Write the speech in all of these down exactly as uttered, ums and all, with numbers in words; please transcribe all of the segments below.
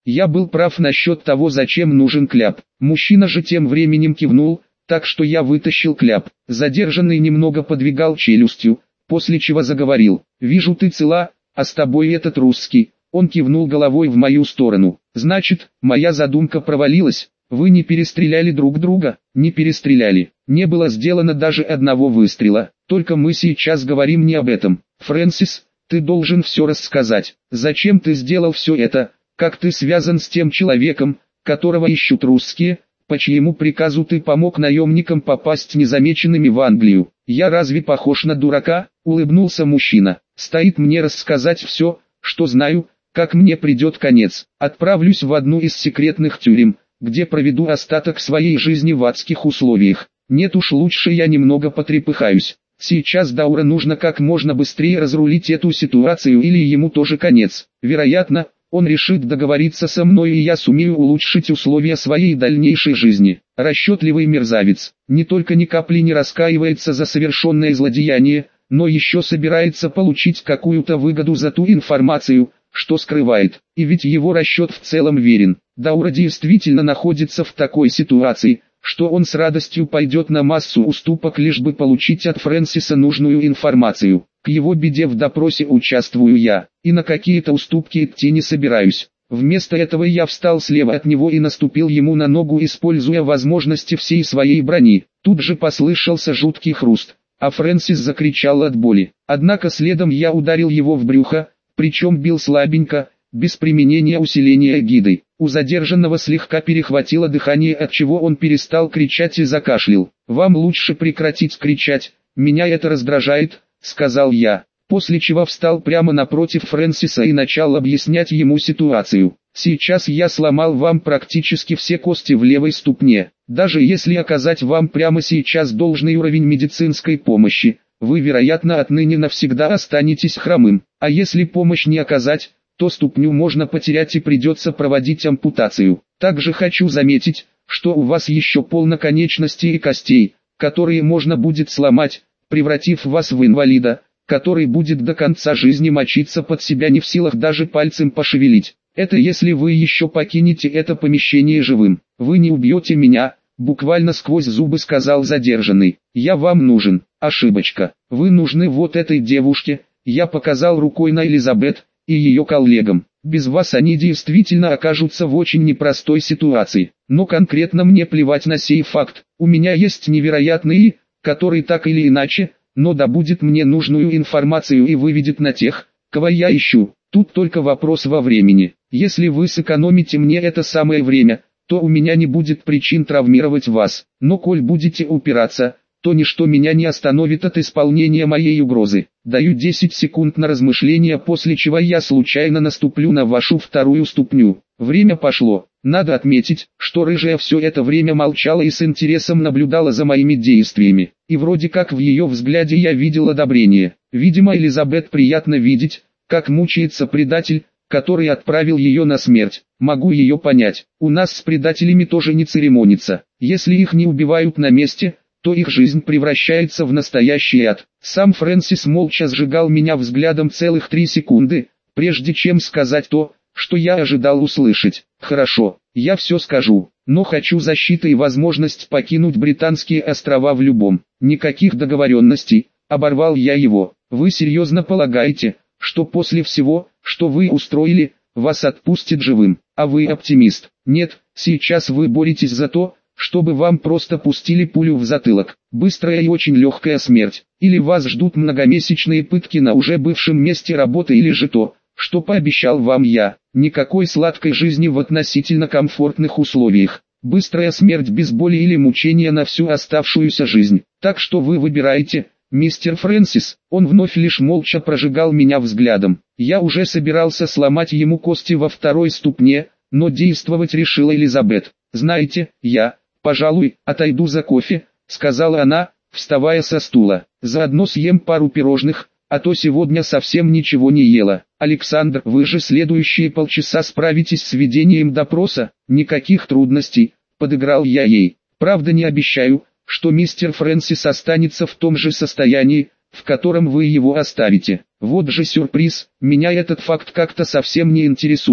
Я был прав насчет того, зачем нужен кляп. Мужчина же тем временем кивнул, так что я вытащил кляп. Задержанный немного подвигал челюстью, после чего заговорил. «Вижу, ты цела, а с тобой этот русский». Он кивнул головой в мою сторону. «Значит, моя задумка провалилась. Вы не перестреляли друг друга?» «Не перестреляли. Не было сделано даже одного выстрела. Только мы сейчас говорим не об этом. Фрэнсис, ты должен все рассказать. Зачем ты сделал все это? Как ты связан с тем человеком, которого ищут русские? По чьему приказу ты помог наемникам попасть незамеченными в Англию? Я разве похож на дурака?» — улыбнулся мужчина. «Стоит мне рассказать все, что знаю, как мне придет конец. Отправлюсь в одну из секретных тюрем, где проведу остаток своей жизни в адских условиях. Нет уж, лучше я немного потрепыхаюсь. Сейчас Даура нужно как можно быстрее разрулить эту ситуацию, или ему тоже конец. Вероятно, он решит договориться со мной, и я сумею улучшить условия своей дальнейшей жизни. Расчетливый мерзавец, не только ни капли не раскаивается за совершенное злодеяние, но еще собирается получить какую-то выгоду за ту информацию, что скрывает. И ведь его расчет в целом верен. Даура действительно находится в такой ситуации, что он с радостью пойдет на массу уступок, лишь бы получить от Фрэнсиса нужную информацию. К его беде в допросе участвую я, и на какие-то уступки идти не собираюсь. Вместо этого я встал слева от него и наступил ему на ногу, используя возможности всей своей брони. Тут же послышался жуткий хруст, а Фрэнсис закричал от боли. Однако следом я ударил его в брюхо, причем бил слабенько, без применения усиления гиды. У задержанного слегка перехватило дыхание, отчего он перестал кричать и закашлял. «Вам лучше прекратить кричать, меня это раздражает», — сказал я, после чего встал прямо напротив Фрэнсиса и начал объяснять ему ситуацию. «Сейчас я сломал вам практически все кости в левой ступне. Даже если оказать вам прямо сейчас должный уровень медицинской помощи, вы, вероятно, отныне навсегда останетесь хромым. А если помощь не оказать, то ступню можно потерять и придется проводить ампутацию. Также хочу заметить, что у вас еще полно конечностей и костей, которые можно будет сломать, превратив вас в инвалида, который будет до конца жизни мочиться под себя, не в силах даже пальцем пошевелить. Это если вы еще покинете это помещение живым. Вы не убьете меня», — буквально сквозь зубы сказал задержанный. «Я вам нужен». «Ошибочка. Вы нужны вот этой девушке», — я показал рукой на Элизабет, «и ее коллегам. Без вас они действительно окажутся в очень непростой ситуации. Но конкретно мне плевать на сей факт. У меня есть невероятный И, который так или иначе, но добудет мне нужную информацию и выведет на тех, кого я ищу. Тут только вопрос во времени. Если вы сэкономите мне это самое время, то у меня не будет причин травмировать вас. Но коль будете упираться, то ничто меня не остановит от исполнения моей угрозы. Даю десять секунд на размышление, после чего я случайно наступлю на вашу вторую ступню». Время пошло. Надо отметить, что рыжая все это время молчала и с интересом наблюдала за моими действиями. И вроде как в ее взгляде я видел одобрение. Видимо, Элизабет приятно видеть, как мучается предатель, который отправил ее на смерть. Могу ее понять. У нас с предателями тоже не церемонится. Если их не убивают на месте, то их жизнь превращается в настоящий ад. Сам Фрэнсис молча сжигал меня взглядом целых три секунды, прежде чем сказать то, что я ожидал услышать. «Хорошо, я все скажу, но хочу защиты и возможность покинуть Британские острова в любом». «Никаких договоренностей», — оборвал я его. «Вы серьезно полагаете, что после всего, что вы устроили, вас отпустят живым? А вы оптимист? Нет, сейчас вы боретесь за то, чтобы вам просто пустили пулю в затылок. Быстрая и очень легкая смерть. Или вас ждут многомесячные пытки на уже бывшем месте работы, или же то, что пообещал вам я. Никакой сладкой жизни в относительно комфортных условиях. Быстрая смерть без боли или мучения на всю оставшуюся жизнь. Так что вы выбираете, мистер Фрэнсис». Он вновь лишь молча прожигал меня взглядом. Я уже собирался сломать ему кости во второй ступне, но действовать решила Элизабет. «Знаете, я, пожалуй, отойду за кофе», — сказала она, вставая со стула. «Заодно съем пару пирожных, а то сегодня совсем ничего не ела. Александр, вы же следующие полчаса справитесь с ведением допроса?» «Никаких трудностей», — подыграл я ей. «Правда, не обещаю, что мистер Фрэнсис останется в том же состоянии, в котором вы его оставите. Вот же сюрприз, меня этот факт как-то совсем не интересует.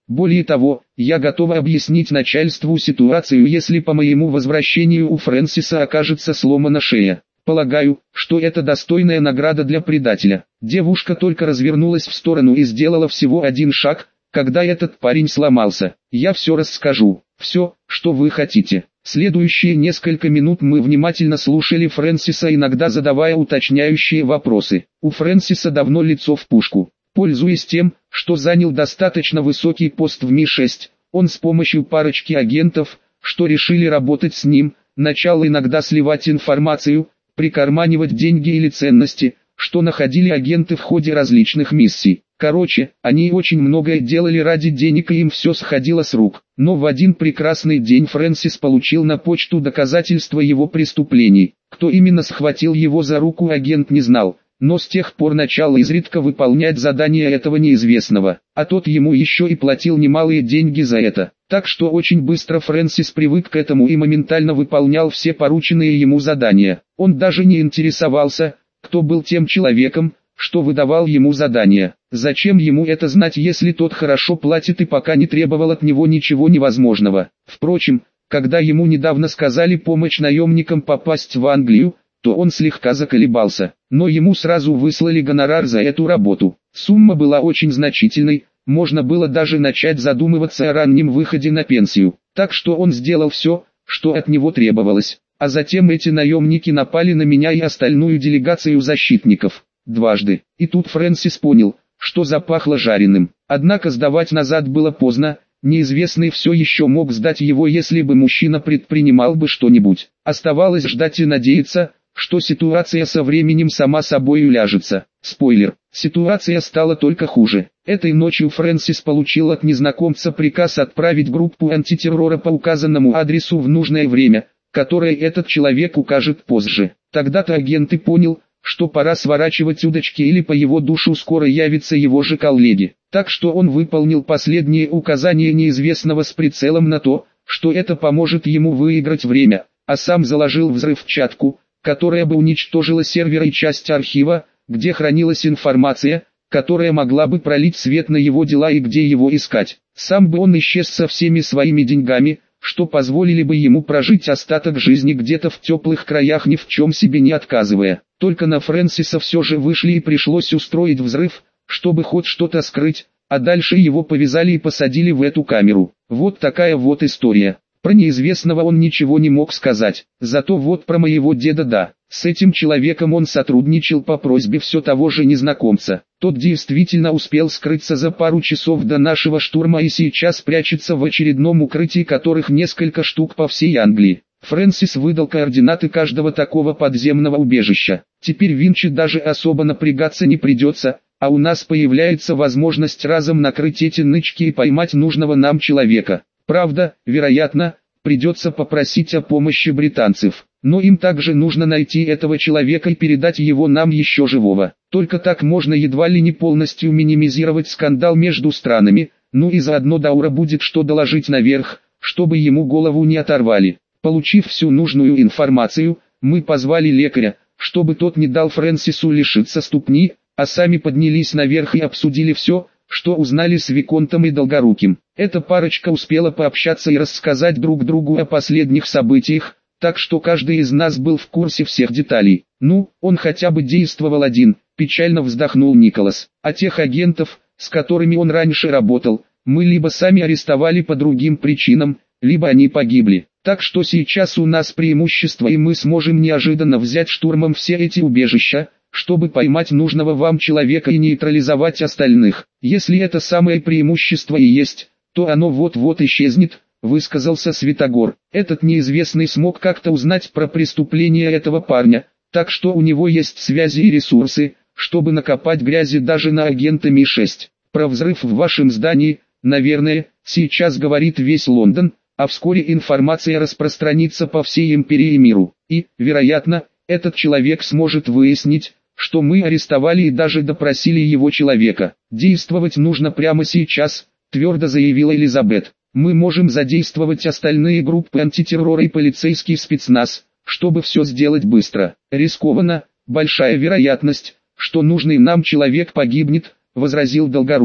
Более того, я готова объяснить начальству ситуацию, если по моему возвращению у Фрэнсиса окажется сломана шея. Полагаю, что это достойная награда для предателя. Девушка только развернулась в сторону и сделала всего один шаг, когда этот парень сломался. Я все расскажу, все, что вы хотите. Следующие несколько минут мы внимательно слушали Фрэнсиса, иногда задавая уточняющие вопросы. У Фрэнсиса давно лицо в пушку. Пользуясь тем, что занял достаточно высокий пост в Ми шесть, он с помощью парочки агентов, что решили работать с ним, начал иногда сливать информацию, прикарманивать деньги или ценности, что находили агенты в ходе различных миссий. Короче, они очень многое делали ради денег, и им все сходило с рук. Но в один прекрасный день Фрэнсис получил на почту доказательства его преступлений. Кто именно схватил его за руку, агент не знал, но с тех пор начал изредка выполнять задания этого неизвестного, а тот ему еще и платил немалые деньги за это. Так что очень быстро Фрэнсис привык к этому и моментально выполнял все порученные ему задания. Он даже не интересовался, кто был тем человеком, что выдавал ему задания. Зачем ему это знать, если тот хорошо платит и пока не требовал от него ничего невозможного? Впрочем, когда ему недавно сказали помочь наемникам попасть в Англию, то он слегка заколебался, но ему сразу выслали гонорар за эту работу. Сумма была очень значительной, можно было даже начать задумываться о раннем выходе на пенсию. Так что он сделал все, что от него требовалось. А затем эти наемники напали на меня и остальную делегацию защитников. Дважды. И тут Фрэнсис понял, что запахло жареным. Однако сдавать назад было поздно, неизвестный все еще мог сдать его, если бы мужчина предпринимал бы что-нибудь. Оставалось ждать и надеяться, что ситуация со временем сама собой уляжется. Спойлер, ситуация стала только хуже. Этой ночью Фрэнсис получил от незнакомца приказ отправить группу антитеррора по указанному адресу в нужное время, которое этот человек укажет позже. Тогда-то агент и понял, что пора сворачивать удочки, или по его душу скоро явится его же коллеги. Так что он выполнил последние указания неизвестного с прицелом на то, что это поможет ему выиграть время, а сам заложил взрывчатку, которая бы уничтожила сервер и часть архива, где хранилась информация, которая могла бы пролить свет на его дела и где его искать. Сам бы он исчез со всеми своими деньгами, что позволили бы ему прожить остаток жизни где-то в теплых краях, ни в чем себе не отказывая. Только на Фрэнсиса все же вышли и пришлось устроить взрыв, чтобы хоть что-то скрыть, а дальше его повязали и посадили в эту камеру. Вот такая вот история. Про неизвестного он ничего не мог сказать, зато вот про моего деда да. С этим человеком он сотрудничал по просьбе все того же незнакомца. Тот действительно успел скрыться за пару часов до нашего штурма и сейчас прячется в очередном укрытии, которых несколько штук по всей Англии. Фрэнсис выдал координаты каждого такого подземного убежища. Теперь Винчи даже особо напрягаться не придется, а у нас появляется возможность разом накрыть эти нычки и поймать нужного нам человека. Правда, вероятно, придется попросить о помощи британцев, но им также нужно найти этого человека и передать его нам еще живого. Только так можно едва ли не полностью минимизировать скандал между странами, ну и заодно Даура будет что доложить наверх, чтобы ему голову не оторвали. Получив всю нужную информацию, мы позвали лекаря, чтобы тот не дал Фрэнсису лишиться ступни, а сами поднялись наверх и обсудили все, что узнали с Виконтом и Долгоруким. Эта парочка успела пообщаться и рассказать друг другу о последних событиях, так что каждый из нас был в курсе всех деталей. Ну, он хотя бы действовал один, печально вздохнул Николас. А тех агентов, с которыми он раньше работал, мы либо сами арестовали по другим причинам, либо они погибли. Так что сейчас у нас преимущество, и мы сможем неожиданно взять штурмом все эти убежища, чтобы поймать нужного вам человека и нейтрализовать остальных. Если это самое преимущество и есть, то оно вот-вот исчезнет, высказался Святогор. Этот неизвестный смог как-то узнать про преступление этого парня, так что у него есть связи и ресурсы, чтобы накопать грязи даже на агента Ми шесть. Про взрыв в вашем здании, наверное, сейчас говорит весь Лондон, а вскоре информация распространится по всей империи и миру. И, вероятно, этот человек сможет выяснить, что мы арестовали и даже допросили его человека. Действовать нужно прямо сейчас, твердо заявила Элизабет. Мы можем задействовать остальные группы антитеррора и полицейский спецназ, чтобы все сделать быстро. Рискованно, большая вероятность, что нужный нам человек погибнет, возразил Долгорукий.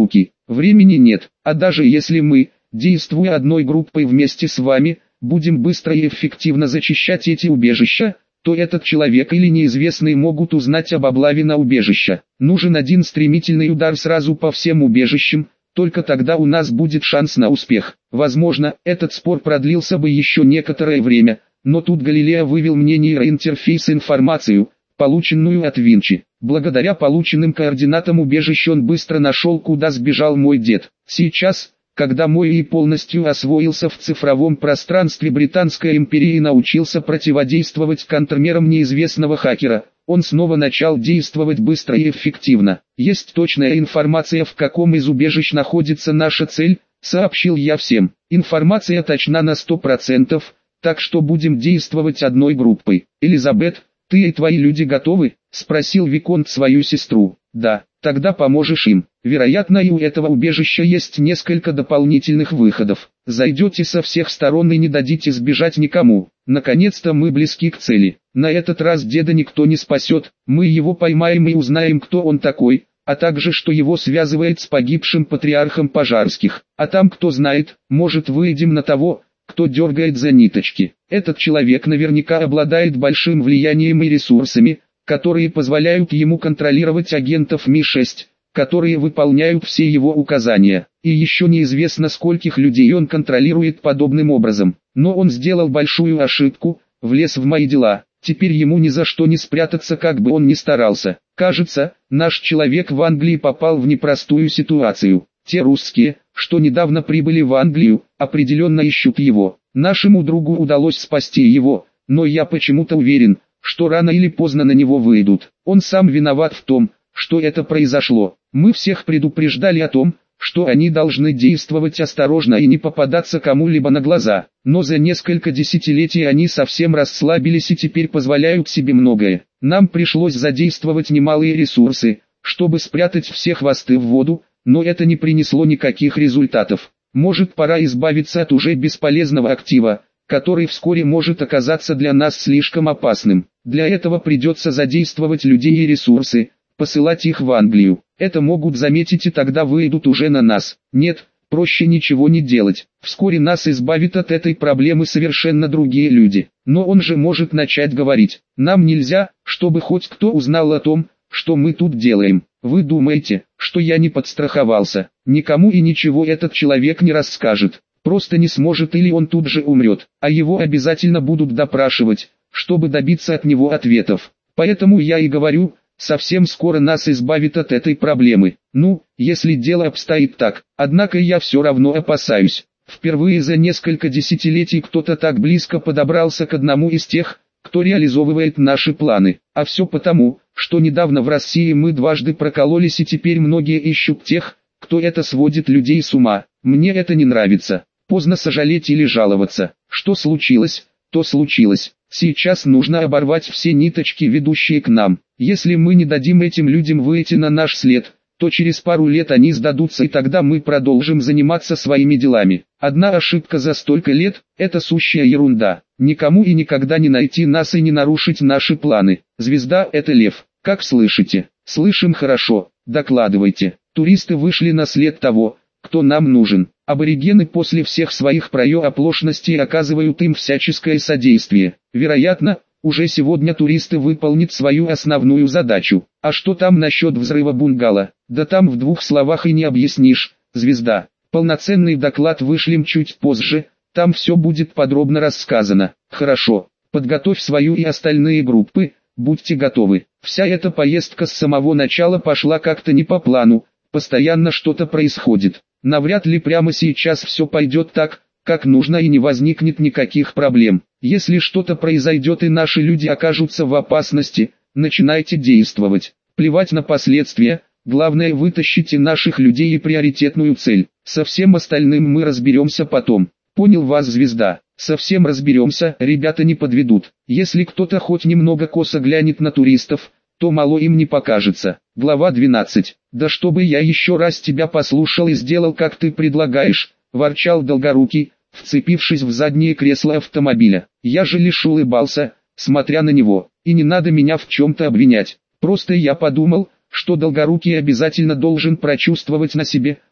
Времени нет, а даже если мы, действуя одной группой вместе с вами, будем быстро и эффективно зачищать эти убежища, то этот человек или неизвестный могут узнать об облаве на убежища. Нужен один стремительный удар сразу по всем убежищам, только тогда у нас будет шанс на успех. Возможно, этот спор продлился бы еще некоторое время, но тут Галилео вывел мне нейроинтерфейс информацию, полученную от Винчи. Благодаря полученным координатам убежища он быстро нашел, куда сбежал мой дед. Сейчас, когда мой и полностью освоился в цифровом пространстве Британской империи и научился противодействовать контрмерам неизвестного хакера, он снова начал действовать быстро и эффективно. Есть точная информация, в каком из убежищ находится наша цель, сообщил я всем. Информация точна на сто процентов, так что будем действовать одной группой. Элизабет, ты и твои люди готовы? Спросил Виконт свою сестру. Да, тогда поможешь им. Вероятно, и у этого убежища есть несколько дополнительных выходов. Зайдете со всех сторон и не дадите сбежать никому. Наконец-то мы близки к цели. На этот раз деда никто не спасет. Мы его поймаем и узнаем, кто он такой, а также что его связывает с погибшим патриархом Пожарских. А там, кто знает, может, выйдем на того, кто дергает за ниточки. Этот человек наверняка обладает большим влиянием и ресурсами, которые позволяют ему контролировать агентов Ми шесть, которые выполняют все его указания. И еще неизвестно, скольких людей он контролирует подобным образом. Но он сделал большую ошибку, влез в мои дела. Теперь ему ни за что не спрятаться, как бы он ни старался. Кажется, наш человек в Англии попал в непростую ситуацию. Те русские, что недавно прибыли в Англию, определенно ищут его. Нашему другу удалось спасти его, но я почему-то уверен, что рано или поздно на него выйдут. Он сам виноват в том, что это произошло. Мы всех предупреждали о том, что они должны действовать осторожно и не попадаться кому-либо на глаза. Но за несколько десятилетий они совсем расслабились и теперь позволяют себе многое. Нам пришлось задействовать немалые ресурсы, чтобы спрятать все хвосты в воду, но это не принесло никаких результатов. Может, пора избавиться от уже бесполезного актива, который вскоре может оказаться для нас слишком опасным. Для этого придется задействовать людей и ресурсы, посылать их в Англию. Это могут заметить и тогда выйдут уже на нас. Нет, проще ничего не делать. Вскоре нас избавят от этой проблемы совершенно другие люди. Но он же может начать говорить. Нам нельзя, чтобы хоть кто узнал о том, что мы тут делаем. Вы думаете, что я не подстраховался? Никому и ничего этот человек не расскажет. Просто не сможет, или он тут же умрет, а его обязательно будут допрашивать, чтобы добиться от него ответов. Поэтому я и говорю, совсем скоро нас избавит от этой проблемы. Ну, если дело обстоит так, однако я все равно опасаюсь. Впервые за несколько десятилетий кто-то так близко подобрался к одному из тех, кто реализовывает наши планы. А все потому, что недавно в России мы дважды прокололись, и теперь многие ищут тех, кто это сводит людей с ума. Мне это не нравится. Поздно сожалеть или жаловаться. Что случилось, то случилось. Сейчас нужно оборвать все ниточки, ведущие к нам. Если мы не дадим этим людям выйти на наш след, то через пару лет они сдадутся, и тогда мы продолжим заниматься своими делами. Одна ошибка за столько лет – это сущая ерунда. Никому и никогда не найти нас и не нарушить наши планы. Звезда – это лев. Как слышите? Слышим хорошо. Докладывайте. Туристы вышли на след того, кто нам нужен. Аборигены после всех своих оплошностей оказывают им всяческое содействие. Вероятно, уже сегодня туристы выполнят свою основную задачу. А что там насчет взрыва бунгало? Да там в двух словах и не объяснишь, звезда. Полноценный доклад вышлем чуть позже, там все будет подробно рассказано. Хорошо, подготовь свою и остальные группы, будьте готовы. Вся эта поездка с самого начала пошла как-то не по плану, постоянно что-то происходит. Навряд ли прямо сейчас все пойдет так, как нужно, и не возникнет никаких проблем. Если что-то произойдет и наши люди окажутся в опасности, начинайте действовать. Плевать на последствия, главное, вытащите наших людей и приоритетную цель. Со всем остальным мы разберемся потом. Понял вас, звезда. Совсем разберемся, ребята не подведут. Если кто-то хоть немного косо глянет на туристов, то мало им не покажется. Глава двенадцать. «Да чтобы я еще раз тебя послушал и сделал, как ты предлагаешь», – ворчал Долгорукий, вцепившись в заднее кресло автомобиля. Я же лишь улыбался, смотря на него. И не надо меня в чем-то обвинять. Просто я подумал, что Долгорукий обязательно должен прочувствовать на себе,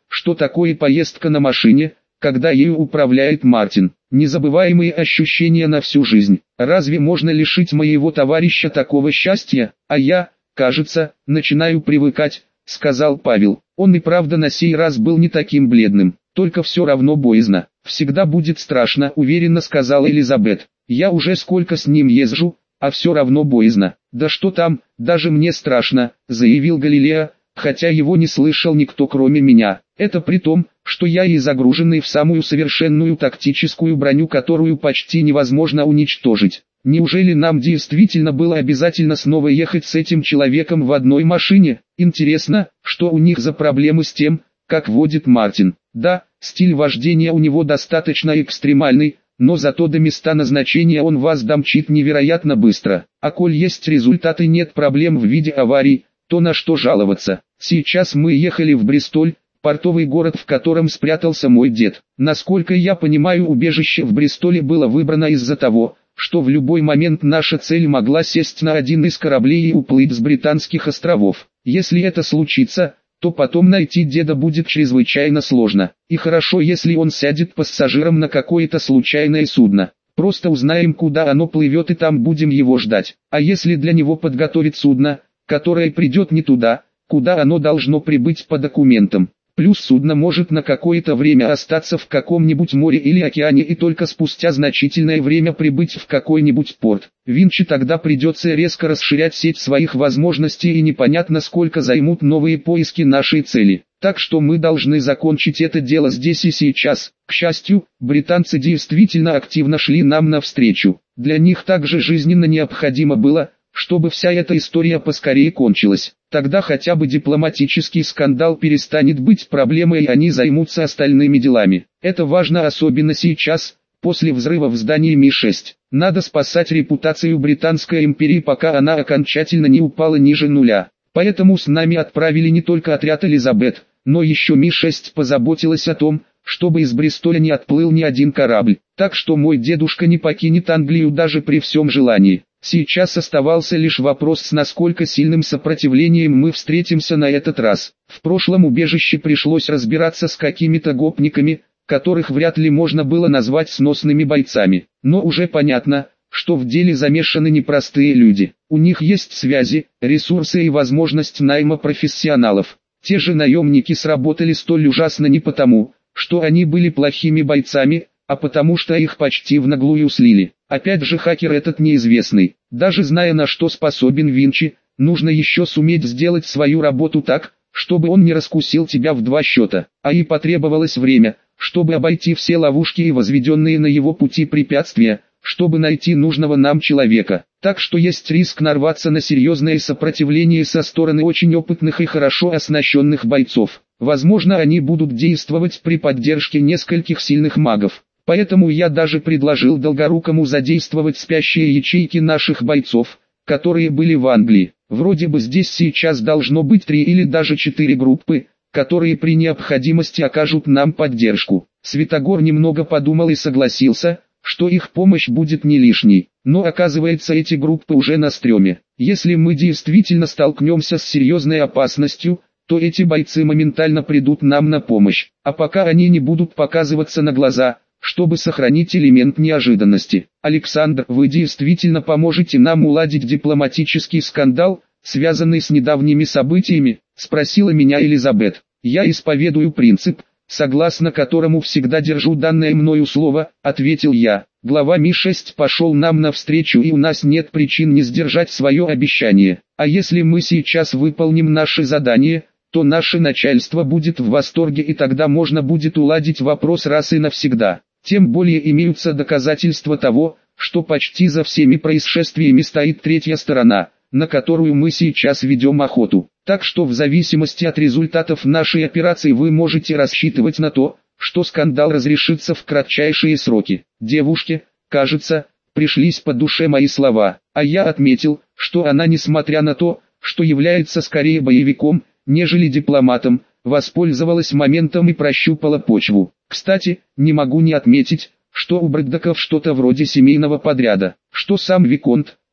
что такое поездка на машине, когда ею управляет Мартин. Незабываемые ощущения на всю жизнь. Разве можно лишить моего товарища такого счастья? А я, кажется, начинаю привыкать, сказал Павел. Он и правда на сей раз был не таким бледным, только все равно боязно. Всегда будет страшно, уверенно сказала Элизабет. Я уже сколько с ним езжу, а все равно боязно. Да что там, даже мне страшно, заявил Галилео, хотя его не слышал никто кроме меня. Это при том, что я и загруженный в самую совершенную тактическую броню, которую почти невозможно уничтожить. Неужели нам действительно было обязательно снова ехать с этим человеком в одной машине? Интересно, что у них за проблемы с тем, как водит Мартин. Да, стиль вождения у него достаточно экстремальный, но зато до места назначения он вас домчит невероятно быстро. А коль есть результаты, нет проблем в виде аварий, то на что жаловаться? Сейчас мы ехали в Бристоль, портовый город, в котором спрятался мой дед. Насколько я понимаю, убежище в Бристоле было выбрано из-за того, что в любой момент наша цель могла сесть на один из кораблей и уплыть с Британских островов. Если это случится, то потом найти деда будет чрезвычайно сложно. И хорошо, если он сядет пассажиром на какое-то случайное судно. Просто узнаем, куда оно плывет, и там будем его ждать. А если для него подготовить судно, которое придет не туда, куда оно должно прибыть по документам? Плюс судно может на какое-то время остаться в каком-нибудь море или океане и только спустя значительное время прибыть в какой-нибудь порт. Винчи тогда придется резко расширять сеть своих возможностей, и непонятно, сколько займут новые поиски нашей цели. Так что мы должны закончить это дело здесь и сейчас. К счастью, британцы действительно активно шли нам навстречу. Для них также жизненно необходимо было, чтобы вся эта история поскорее кончилась. Тогда хотя бы дипломатический скандал перестанет быть проблемой, и они займутся остальными делами. Это важно особенно сейчас, после взрыва в здании Ми шесть. Надо спасать репутацию Британской империи, пока она окончательно не упала ниже нуля. Поэтому с нами отправили не только отряд Элизабет, но еще Ми шесть позаботилась о том, чтобы из Бристоля не отплыл ни один корабль. Так что мой дедушка не покинет Англию даже при всем желании. Сейчас оставался лишь вопрос, с насколько сильным сопротивлением мы встретимся на этот раз. В прошлом убежище пришлось разбираться с какими-то гопниками, которых вряд ли можно было назвать сносными бойцами. Но уже понятно, что в деле замешаны непростые люди. У них есть связи, ресурсы и возможность найма профессионалов. Те же наемники сработали столь ужасно не потому, что они были плохими бойцами, а потому что их почти в наглую слили. Опять же, хакер этот неизвестный. Даже зная, на что способен Винчи, нужно еще суметь сделать свою работу так, чтобы он не раскусил тебя в два счета. А и потребовалось время, чтобы обойти все ловушки и возведенные на его пути препятствия, чтобы найти нужного нам человека. Так что есть риск нарваться на серьезное сопротивление со стороны очень опытных и хорошо оснащенных бойцов. Возможно, они будут действовать при поддержке нескольких сильных магов. Поэтому я даже предложил Долгорукому задействовать спящие ячейки наших бойцов, которые были в Англии. Вроде бы здесь сейчас должно быть три или даже четыре группы, которые при необходимости окажут нам поддержку. Святогор немного подумал и согласился, что их помощь будет не лишней. Но оказывается, эти группы уже на стреме. Если мы действительно столкнемся с серьезной опасностью, то эти бойцы моментально придут нам на помощь. А пока они не будут показываться на глаза, чтобы сохранить элемент неожиданности. Александр, вы действительно поможете нам уладить дипломатический скандал, связанный с недавними событиями? Спросила меня Элизабет. Я исповедую принцип, согласно которому всегда держу данное мною слово, ответил я. Глава Ми шесть пошел нам навстречу, и у нас нет причин не сдержать свое обещание. А если мы сейчас выполним наше задание, то наше начальство будет в восторге, и тогда можно будет уладить вопрос раз и навсегда. Тем более имеются доказательства того, что почти за всеми происшествиями стоит третья сторона, на которую мы сейчас ведем охоту. Так что в зависимости от результатов нашей операции вы можете рассчитывать на то, что скандал разрешится в кратчайшие сроки. Девушке, кажется, пришлись по душе мои слова, а я отметил, что она, несмотря на то, что является скорее боевиком, нежели дипломатом, воспользовалась моментом и прощупала почву. Кстати, не могу не отметить, что у Брэддоков что-то вроде семейного подряда, что сам Виконт,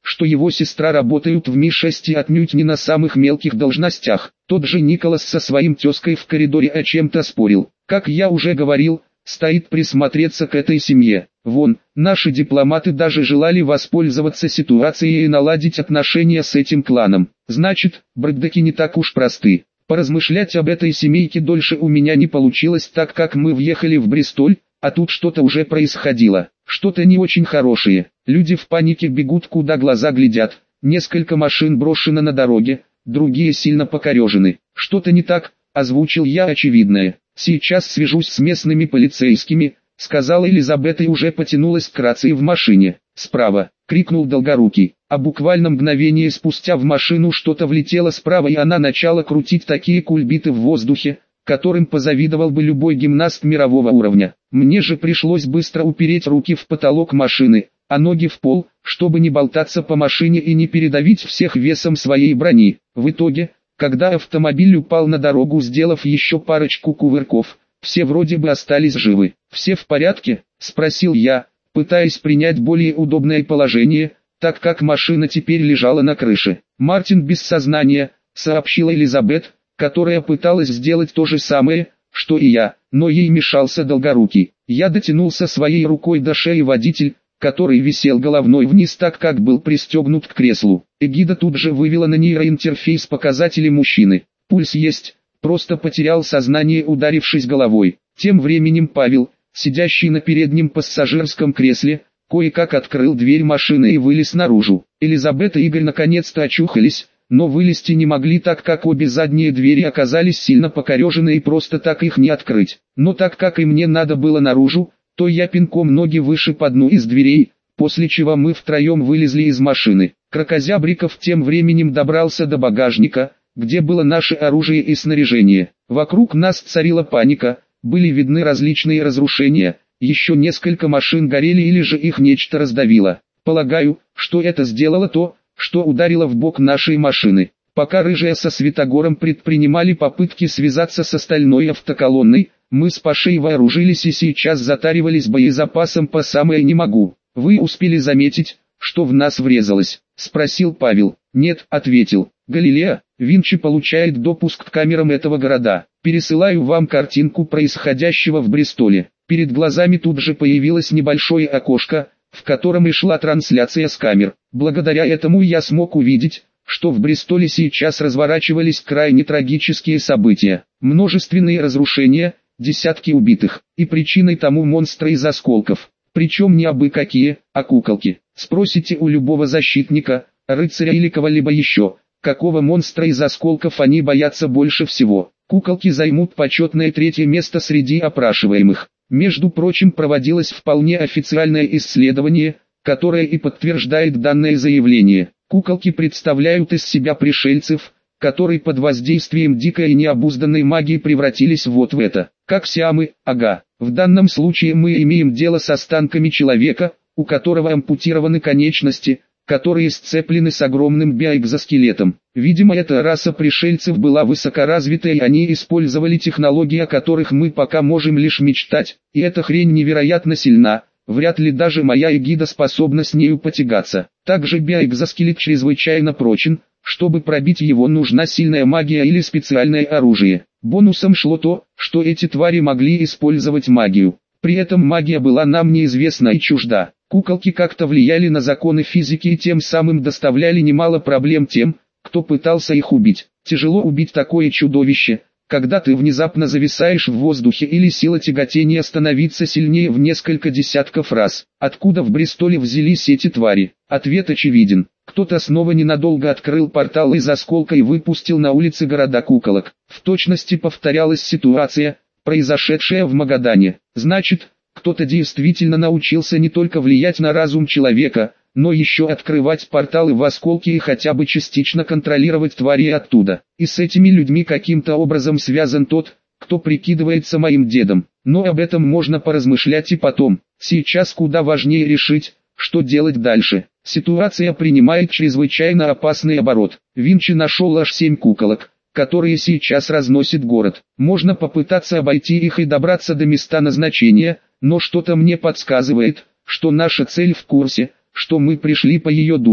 что его сестра работают в Ми шесть и отнюдь не на самых мелких должностях. Тот же Николас со своим тезкой в коридоре о чем-то спорил. Как я уже говорил, стоит присмотреться к этой семье. Вон, наши дипломаты даже желали воспользоваться ситуацией и наладить отношения с этим кланом. Значит, бродяги не так уж просты. Поразмышлять об этой семейке дольше у меня не получилось, так как мы въехали в Бристоль, а тут что-то уже происходило. Что-то не очень хорошее. Люди в панике бегут куда глаза глядят. Несколько машин брошено на дороге, другие сильно покорежены. Что-то не так, озвучил я очевидное. Сейчас свяжусь с местными полицейскими, сказала Элизабет и уже потянулась к рации в машине. Справа, крикнул Долгорукий, а буквально мгновение спустя в машину что-то влетело справа и она начала крутить такие кульбиты в воздухе, которым позавидовал бы любой гимнаст мирового уровня. Мне же пришлось быстро упереть руки в потолок машины, а ноги в пол, чтобы не болтаться по машине и не передавить всех весом своей брони. В итоге, когда автомобиль упал на дорогу, сделав еще парочку кувырков, все вроде бы остались живы. «Все в порядке?» – спросил я, пытаясь принять более удобное положение, так как машина теперь лежала на крыше. «Мартин без сознания», – сообщила Элизабет, которая пыталась сделать то же самое, что и я, но ей мешался Долгорукий. Я дотянулся своей рукой до шеи водитель, который висел головной вниз так как был пристегнут к креслу. Эгида тут же вывела на нейроинтерфейс показатели мужчины. Пульс есть, просто потерял сознание, ударившись головой. Тем временем Павел, сидящий на переднем пассажирском кресле, кое-как открыл дверь машины и вылез наружу. Элизабет и Игорь наконец-то очухались, но вылезти не могли, так как обе задние двери оказались сильно покорежены и просто так их не открыть. Но так как и мне надо было наружу, то я пинком ноги вышиб одну из дверей, после чего мы втроем вылезли из машины. Кракозябриков тем временем добрался до багажника, где было наше оружие и снаряжение. Вокруг нас царила паника, были видны различные разрушения, еще несколько машин горели или же их нечто раздавило. Полагаю, что это сделало то, что ударило в бок нашей машины. Пока Рыжая со Светогором предпринимали попытки связаться с остальной автоколонной, мы с Пашей вооружились и сейчас затаривались боезапасом по самое не могу. «Вы успели заметить, что в нас врезалось?» – спросил Павел. «Нет», – ответил. «Галилео, Винчи получает допуск к камерам этого города. Пересылаю вам картинку происходящего в Бристоле». Перед глазами тут же появилось небольшое окошко, в котором и шла трансляция с камер. Благодаря этому я смог увидеть, что в Бристоле сейчас разворачивались крайне трагические события. Множественные разрушения, десятки убитых, и причиной тому монстры из осколков. Причем не абы какие, а куколки. Спросите у любого защитника, рыцаря или кого-либо еще, какого монстра из осколков они боятся больше всего. Куколки займут почетное третье место среди опрашиваемых. Между прочим, проводилось вполне официальное исследование, которое и подтверждает данное заявление. Куколки представляют из себя пришельцев, которые под воздействием дикой и необузданной магии превратились вот в это. Как сиамы, ага. В данном случае мы имеем дело с останками человека, у которого ампутированы конечности, которые сцеплены с огромным биоэкзоскелетом. Видимо, эта раса пришельцев была высокоразвита и они использовали технологии, о которых мы пока можем лишь мечтать, и эта хрень невероятно сильна, вряд ли даже моя эгида способна с нею потягаться. Также биоэкзоскелет чрезвычайно прочен, чтобы пробить его нужна сильная магия или специальное оружие. Бонусом шло то, что эти твари могли использовать магию. При этом магия была нам неизвестна и чужда. Куколки как-то влияли на законы физики и тем самым доставляли немало проблем тем, кто пытался их убить. Тяжело убить такое чудовище, когда ты внезапно зависаешь в воздухе или сила тяготения становится сильнее в несколько десятков раз. Откуда в Бристоле взялись эти твари? Ответ очевиден. Кто-то снова ненадолго открыл портал из осколка и выпустил на улицы города куколок. В точности повторялась ситуация, произошедшая в Магадане. Значит, кто-то действительно научился не только влиять на разум человека, но еще открывать порталы в осколки и хотя бы частично контролировать твари оттуда. И с этими людьми каким-то образом связан тот, кто прикидывается моим дедом. Но об этом можно поразмышлять и потом. Сейчас куда важнее решить, что делать дальше. Ситуация принимает чрезвычайно опасный оборот. Винчи нашел аж семь куколок, которые сейчас разносят город. Можно попытаться обойти их и добраться до места назначения, но что-то мне подсказывает, что наша цель в курсе, что мы пришли по ее душу.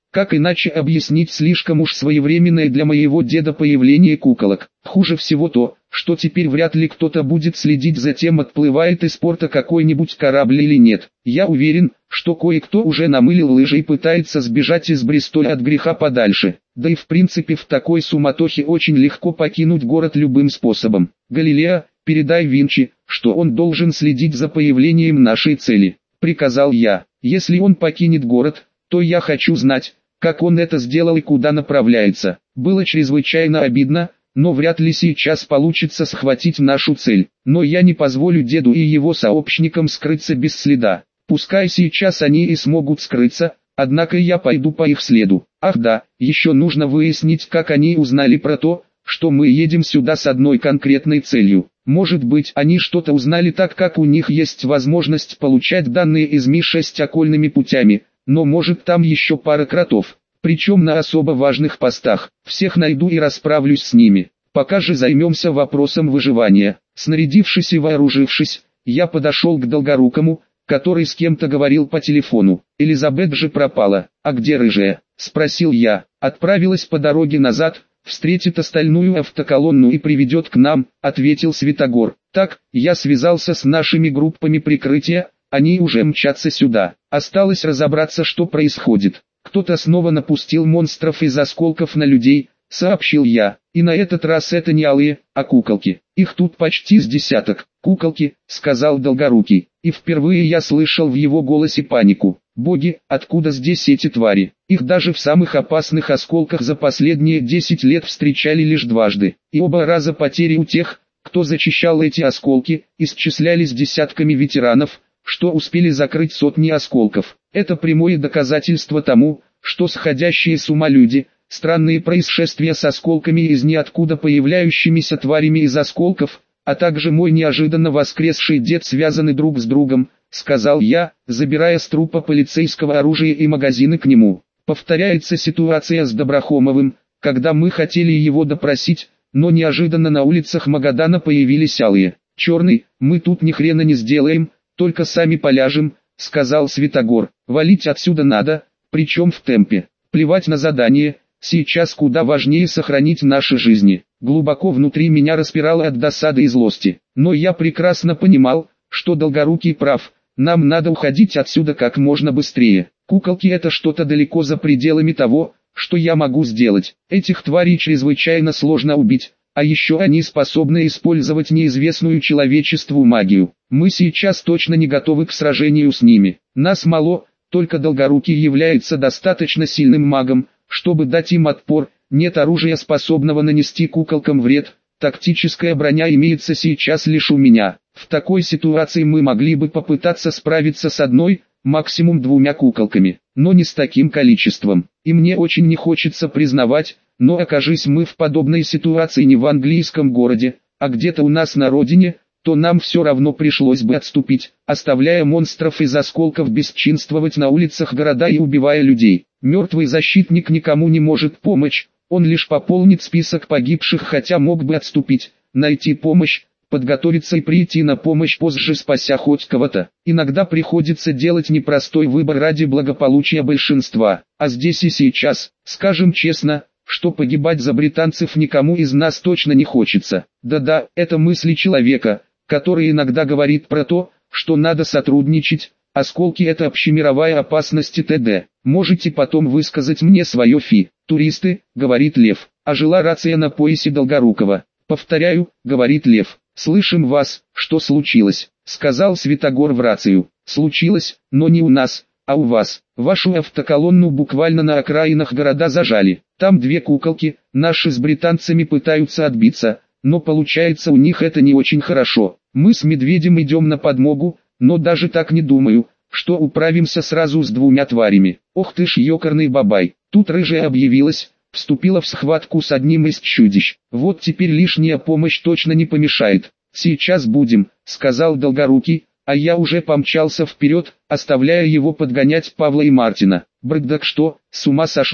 Как иначе объяснить слишком уж своевременное для моего деда появление куколок? Хуже всего то, что теперь вряд ли кто-то будет следить за тем, отплывает из порта какой-нибудь корабль или нет. Я уверен, что кое-кто уже намылил лыжи и пытается сбежать из Бристоля от греха подальше. Да и в принципе в такой суматохе очень легко покинуть город любым способом. Галилео, передай Винчи, что он должен следить за появлением нашей цели, приказал я. Если он покинет город, то я хочу знать, как он это сделал и куда направляется. Было чрезвычайно обидно, но вряд ли сейчас получится схватить нашу цель. Но я не позволю деду и его сообщникам скрыться без следа. Пускай сейчас они и смогут скрыться, однако я пойду по их следу. Ах да, еще нужно выяснить, как они узнали про то, что мы едем сюда с одной конкретной целью. Может быть, они что-то узнали, так как у них есть возможность получать данные из Ми шесть окольными путями. Но может там еще пара кротов, причем на особо важных постах. Всех найду и расправлюсь с ними. Пока же займемся вопросом выживания. Снарядившись и вооружившись, я подошел к Долгорукому, который с кем-то говорил по телефону. Элизабет же пропала. «А где рыжая?» – спросил я. «Отправилась по дороге назад, встретит остальную автоколонну и приведет к нам», – ответил Святогор. «Так, я связался с нашими группами прикрытия. Они уже мчатся сюда. Осталось разобраться, что происходит. Кто-то снова напустил монстров из осколков на людей», — сообщил я. «И на этот раз это не алые, а куколки. Их тут почти с десяток». «Куколки», — сказал Долгорукий. И впервые я слышал в его голосе панику. «Боги, откуда здесь эти твари? Их даже в самых опасных осколках за последние десять лет встречали лишь дважды. И оба раза потери у тех, кто зачищал эти осколки, исчислялись десятками ветеранов, что успели закрыть сотни осколков. Это прямое доказательство тому, что сходящие с ума люди, странные происшествия с осколками из ниоткуда появляющимися тварями из осколков, а также мой неожиданно воскресший дед связаны друг с другом, сказал я, забирая с трупа полицейского оружие и магазины к нему. Повторяется ситуация с Доброхомовым, когда мы хотели его допросить, но неожиданно на улицах Магадана появились алые. «Черный, мы тут ни хрена не сделаем, только сами поляжем», — сказал Святогор. «Валить отсюда надо, причем в темпе. Плевать на задание, сейчас куда важнее сохранить наши жизни». Глубоко внутри меня распирало от досады и злости. Но я прекрасно понимал, что Долгорукий прав, нам надо уходить отсюда как можно быстрее. Куколки — это что-то далеко за пределами того, что я могу сделать. Этих тварей чрезвычайно сложно убить. А еще они способны использовать неизвестную человечеству магию. Мы сейчас точно не готовы к сражению с ними. Нас мало, только Долгорукий является достаточно сильным магом, чтобы дать им отпор. Нет оружия, способного нанести куколкам вред. Тактическая броня имеется сейчас лишь у меня. В такой ситуации мы могли бы попытаться справиться с одной, максимум двумя куколками, но не с таким количеством. И мне очень не хочется признавать, но окажись мы в подобной ситуации не в английском городе, а где-то у нас на родине, то нам все равно пришлось бы отступить, оставляя монстров из осколков бесчинствовать на улицах города и убивая людей. Мертвый защитник никому не может помочь, он лишь пополнит список погибших, хотя мог бы отступить, найти помощь, подготовиться и прийти на помощь позже, спася хоть кого-то. Иногда приходится делать непростой выбор ради благополучия большинства, а здесь и сейчас, скажем честно, что погибать за британцев никому из нас точно не хочется. Да-да, это мысли человека, который иногда говорит про то, что надо сотрудничать, осколки — это общемировая опасность и т.д. Можете потом высказать мне свое фи. «Туристы», — говорит Лев, ожила рация на поясе Долгорукова. «Повторяю», — говорит Лев. «Слышим вас, что случилось», — сказал Святогор в рацию. «Случилось, но не у нас, а у вас. Вашу автоколонну буквально на окраинах города зажали. Там две куколки, наши с британцами пытаются отбиться, но получается у них это не очень хорошо. Мы с Медведем идем на подмогу, но даже так не думаю, что управимся сразу с двумя тварями. Ох ты ж ёкарный бабай». Тут рыжая объявилась, вступила в схватку с одним из чудищ. «Вот теперь лишняя помощь точно не помешает. Сейчас будем», — сказал Долгорукий, а я уже помчался вперед, оставляя его подгонять Павла и Мартина. «Брыдак что, с ума сошла?»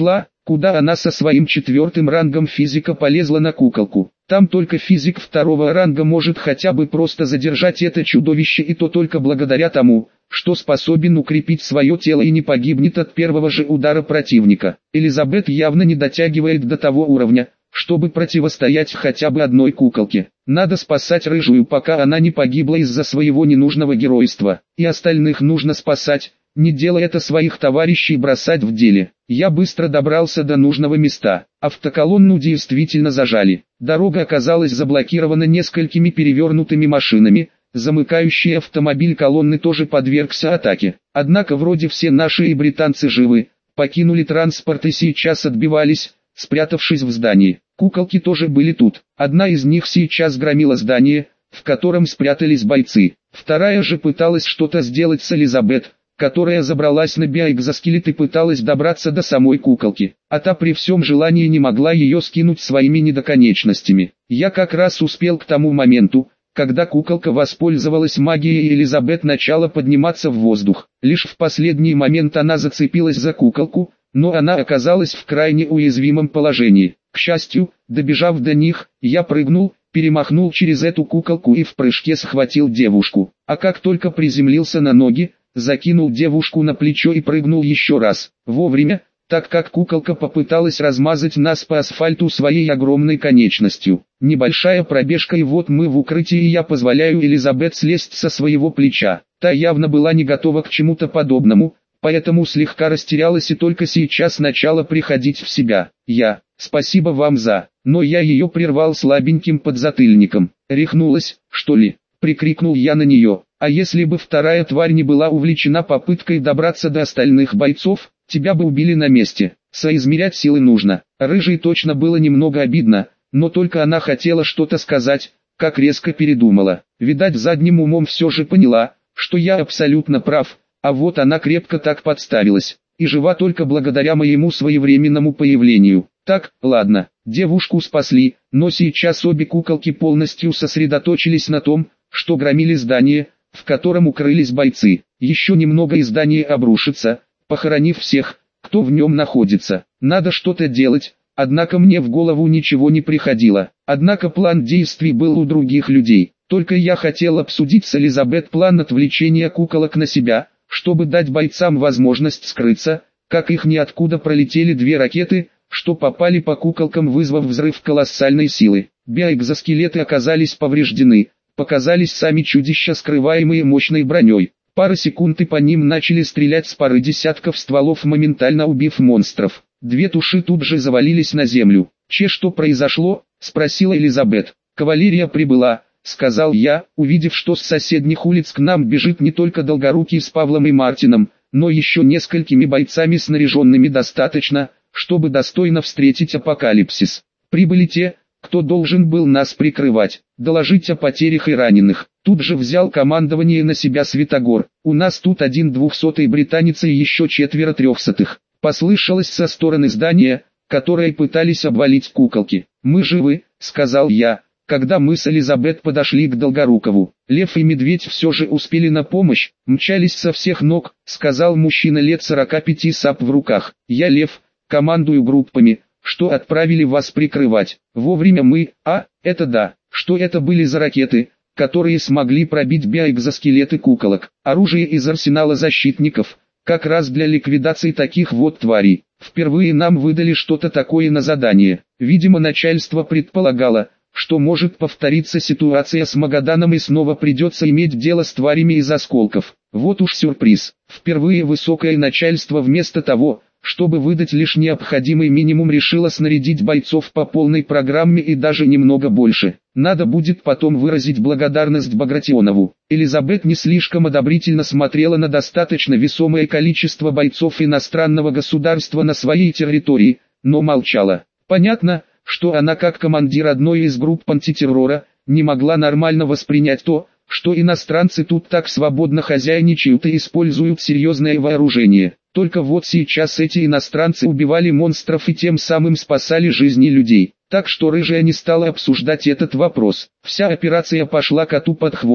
Куда она со своим четвертым рангом физика полезла на куколку? Там только физик второго ранга может хотя бы просто задержать это чудовище, и то только благодаря тому, что способен укрепить свое тело и не погибнет от первого же удара противника. Элизабет явно не дотягивает до того уровня, чтобы противостоять хотя бы одной куколке. Надо спасать рыжую, пока она не погибла из-за своего ненужного геройства. И остальных нужно спасать, не делая это своих товарищей бросать в деле. Я быстро добрался до нужного места. Автоколонну действительно зажали. Дорога оказалась заблокирована несколькими перевернутыми машинами. Замыкающий автомобиль колонны тоже подвергся атаке. Однако вроде все наши и британцы живы, покинули транспорт и сейчас отбивались, спрятавшись в здании. Куколки тоже были тут. Одна из них сейчас громила здание, в котором спрятались бойцы. Вторая же пыталась что-то сделать с Элизабет, которая забралась на биоэкзоскелет и пыталась добраться до самой куколки. А та при всем желании не могла ее скинуть своими недоконечностями. Я как раз успел к тому моменту, когда куколка воспользовалась магией, и Элизабет начала подниматься в воздух. Лишь в последний момент она зацепилась за куколку, но она оказалась в крайне уязвимом положении. К счастью, добежав до них, я прыгнул, перемахнул через эту куколку и в прыжке схватил девушку. А как только приземлился на ноги, закинул девушку на плечо и прыгнул еще раз. Вовремя, так как куколка попыталась размазать нас по асфальту своей огромной конечностью. Небольшая пробежка, и вот мы в укрытии, и я позволяю Элизабет слезть со своего плеча. Та явно была не готова к чему-то подобному, поэтому слегка растерялась и только сейчас начала приходить в себя. Я, спасибо вам за, но я ее прервал слабеньким подзатыльником. Рехнулась, что ли? Прикрикнул я на нее. А если бы вторая тварь не была увлечена попыткой добраться до остальных бойцов, тебя бы убили на месте. Соизмерять силы нужно. Рыжей точно было немного обидно, но только она хотела что-то сказать, как резко передумала. Видать, задним умом все же поняла, что я абсолютно прав, а вот она крепко так подставилась. И жива только благодаря моему своевременному появлению. Так, ладно, девушку спасли, но сейчас обе куколки полностью сосредоточились на том, что громили здание, в котором укрылись бойцы. Еще немного и здание обрушится, похоронив всех, кто в нем находится. Надо что-то делать, однако мне в голову ничего не приходило. Однако план действий был у других людей. Только я хотел обсудить с Элизабет план отвлечения куколок на себя, чтобы дать бойцам возможность скрыться, как их ниоткуда пролетели две ракеты, что попали по куколкам, вызвав взрыв колоссальной силы. Биоэкзоскелеты оказались повреждены, показались сами чудища, скрываемые мощной броней. Пара секунд и по ним начали стрелять с пары десятков стволов, моментально убив монстров. Две туши тут же завалились на землю. «Че, что произошло?» — спросила Элизабет. «Кавалерия прибыла», — сказал я, увидев, что с соседних улиц к нам бежит не только Долгорукий с Павлом и Мартином, но еще несколькими бойцами, снаряженными достаточно, чтобы достойно встретить апокалипсис. Прибыли те, кто должен был нас прикрывать, доложить о потерях и раненых. Тут же взял командование на себя Святогор. У нас тут один двухсотый британец и еще четверо трехсотых. Послышалось со стороны здания, которое пытались обвалить куколки. «Мы живы», — сказал я, когда мы с Элизабет подошли к Долгорукову. «Лев и Медведь все же успели на помощь, мчались со всех ног», — сказал мужчина лет сорока пяти, сап в руках. «Я Лев, командую группами, что отправили вас прикрывать. Вовремя мы, а, это да, что это были за ракеты, которые смогли пробить биоэкзоскелеты куколок. Оружие из арсенала защитников, как раз для ликвидации таких вот тварей. Впервые нам выдали что-то такое на задание. Видимо, начальство предполагало, что может повториться ситуация с Магаданом и снова придется иметь дело с тварями из осколков. Вот уж сюрприз. Впервые высокое начальство вместо того, чтобы выдать лишь необходимый минимум, решила снарядить бойцов по полной программе и даже немного больше. Надо будет потом выразить благодарность Багратионову. Элизабет не слишком одобрительно смотрела на достаточно весомое количество бойцов иностранного государства на своей территории, но молчала. Понятно, что она как командир одной из групп антитеррора, не могла нормально воспринять то, что иностранцы тут так свободно хозяйничают и используют серьезное вооружение. Только вот сейчас эти иностранцы убивали монстров и тем самым спасали жизни людей. Так что Рыжая не стала обсуждать этот вопрос. Вся операция пошла коту под хвост,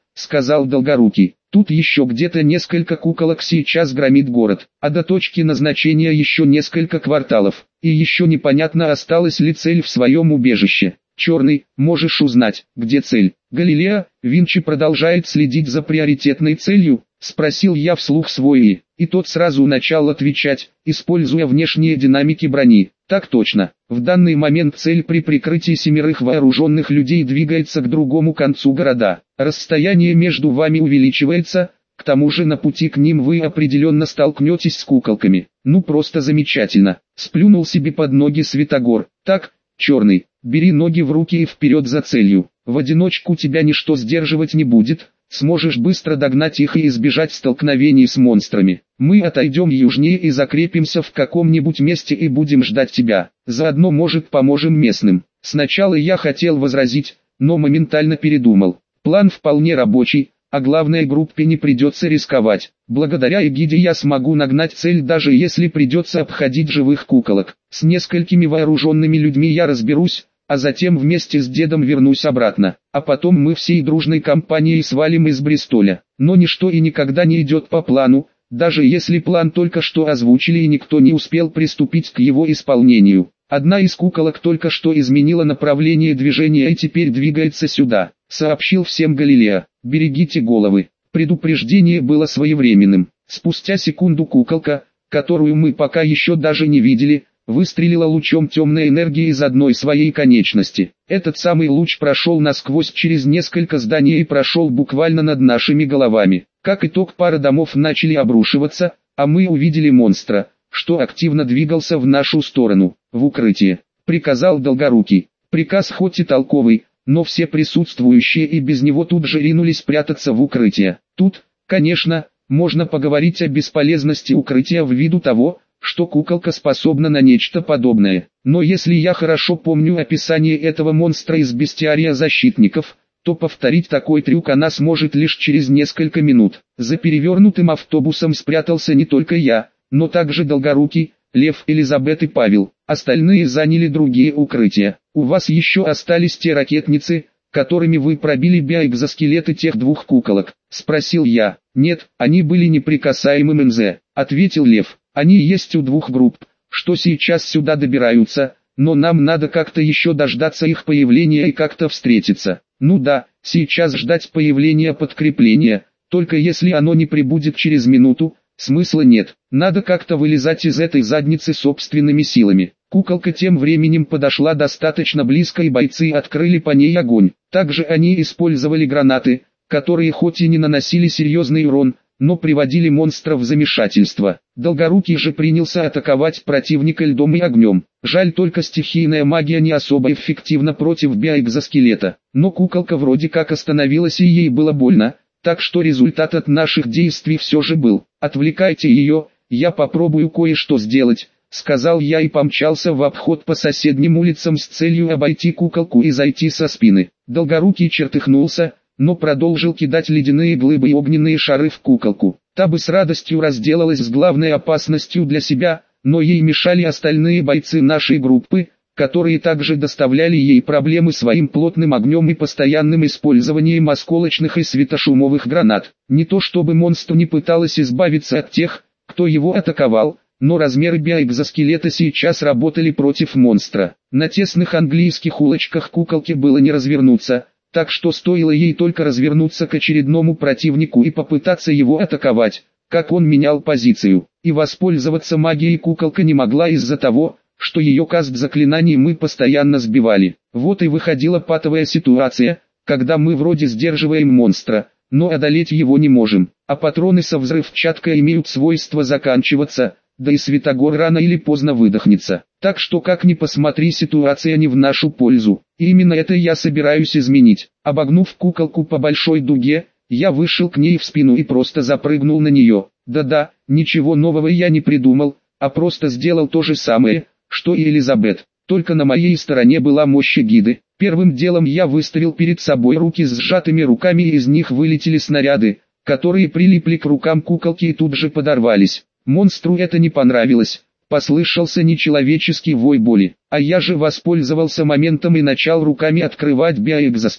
сказал Долгорукий. Тут еще где-то несколько куколок сейчас громит город, а до точки назначения еще несколько кварталов, и еще непонятно, осталась ли цель в своем убежище. Черный, можешь узнать, где цель? Галилео, Винчи продолжает следить за приоритетной целью, спросил я вслух свой и, и тот сразу начал отвечать, используя внешние динамики брони. Так точно, в данный момент цель при прикрытии семерых вооруженных людей двигается к другому концу города. Расстояние между вами увеличивается, к тому же на пути к ним вы определенно столкнетесь с куколками. Ну просто замечательно, сплюнул себе под ноги Святогор. Так, Черный, бери ноги в руки и вперед за целью. В одиночку тебя ничто сдерживать не будет, сможешь быстро догнать их и избежать столкновений с монстрами. Мы отойдем южнее и закрепимся в каком-нибудь месте и будем ждать тебя. Заодно, может, поможем местным. Сначала я хотел возразить, но моментально передумал. План вполне рабочий, а главное, группе не придется рисковать. Благодаря эгиде я смогу нагнать цель, даже если придется обходить живых куколок. С несколькими вооруженными людьми я разберусь, а затем вместе с дедом вернусь обратно, а потом мы всей дружной компанией свалим из Бристоля. Но ничто и никогда не идет по плану, даже если план только что озвучили и никто не успел приступить к его исполнению. Одна из куколок только что изменила направление движения и теперь двигается сюда, сообщил всем Галилео. Берегите головы. Предупреждение было своевременным. Спустя секунду куколка, которую мы пока еще даже не видели, выстрелила лучом темной энергии из одной своей конечности. Этот самый луч прошел насквозь через несколько зданий и прошел буквально над нашими головами. Как итог, пара домов начали обрушиваться, а мы увидели монстра, что активно двигался в нашу сторону. В укрытие, приказал Долгорукий. Приказ хоть и толковый, но все присутствующие и без него тут же ринулись прятаться в укрытие. Тут, конечно, можно поговорить о бесполезности укрытия ввиду того, что куколка способна на нечто подобное. Но если я хорошо помню описание этого монстра из бестиария защитников, то повторить такой трюк она сможет лишь через несколько минут. За перевернутым автобусом спрятался не только я, но также Долгорукий, Лев, Элизабет и Павел. Остальные заняли другие укрытия. У вас еще остались те ракетницы, которыми вы пробили биоэкзоскелеты тех двух куколок? Спросил я. Нет, они были неприкасаемым МЗ, ответил Лев. Они есть у двух групп, что сейчас сюда добираются, но нам надо как-то еще дождаться их появления и как-то встретиться. Ну да, сейчас ждать появления подкрепления, только если оно не прибудет через минуту, смысла нет. Надо как-то вылезать из этой задницы собственными силами. Куколка тем временем подошла достаточно близко и бойцы открыли по ней огонь. Также они использовали гранаты, которые хоть и не наносили серьезный урон, но приводили монстра в замешательство. Долгорукий же принялся атаковать противника льдом и огнем. Жаль, только стихийная магия не особо эффективна против биоэкзоскелета. Но куколка вроде как остановилась и ей было больно, так что результат от наших действий все же был. «Отвлекайте ее, я попробую кое-что сделать», — сказал я и помчался в обход по соседним улицам с целью обойти куколку и зайти со спины. Долгорукий чертыхнулся, но продолжил кидать ледяные глыбы и огненные шары в куколку. Та бы с радостью разделалась с главной опасностью для себя, но ей мешали остальные бойцы нашей группы, которые также доставляли ей проблемы своим плотным огнем и постоянным использованием осколочных и светошумовых гранат. Не то чтобы монстр не пыталась избавиться от тех, кто его атаковал, но размеры биоэкзоскелета сейчас работали против монстра. На тесных английских улочках куколке было не развернуться, так что стоило ей только развернуться к очередному противнику и попытаться его атаковать, как он менял позицию. И воспользоваться магией куколка не могла из-за того, что ее каст заклинаний мы постоянно сбивали. Вот и выходила патовая ситуация, когда мы вроде сдерживаем монстра, но одолеть его не можем, а патроны со взрывчаткой имеют свойство заканчиваться, да и Святогор рано или поздно выдохнется. Так что как ни посмотри, ситуация не в нашу пользу. И именно это я собираюсь изменить. Обогнув куколку по большой дуге, я вышел к ней в спину и просто запрыгнул на нее. Да-да, ничего нового я не придумал, а просто сделал то же самое, что и Элизабет. Только на моей стороне была мощь эгиды. Первым делом я выставил перед собой руки с сжатыми руками, и из них вылетели снаряды, которые прилипли к рукам куколки и тут же подорвались. Монстру это не понравилось. Послышался нечеловеческий вой боли, а я же воспользовался моментом и начал руками открывать биоэкзоскелет.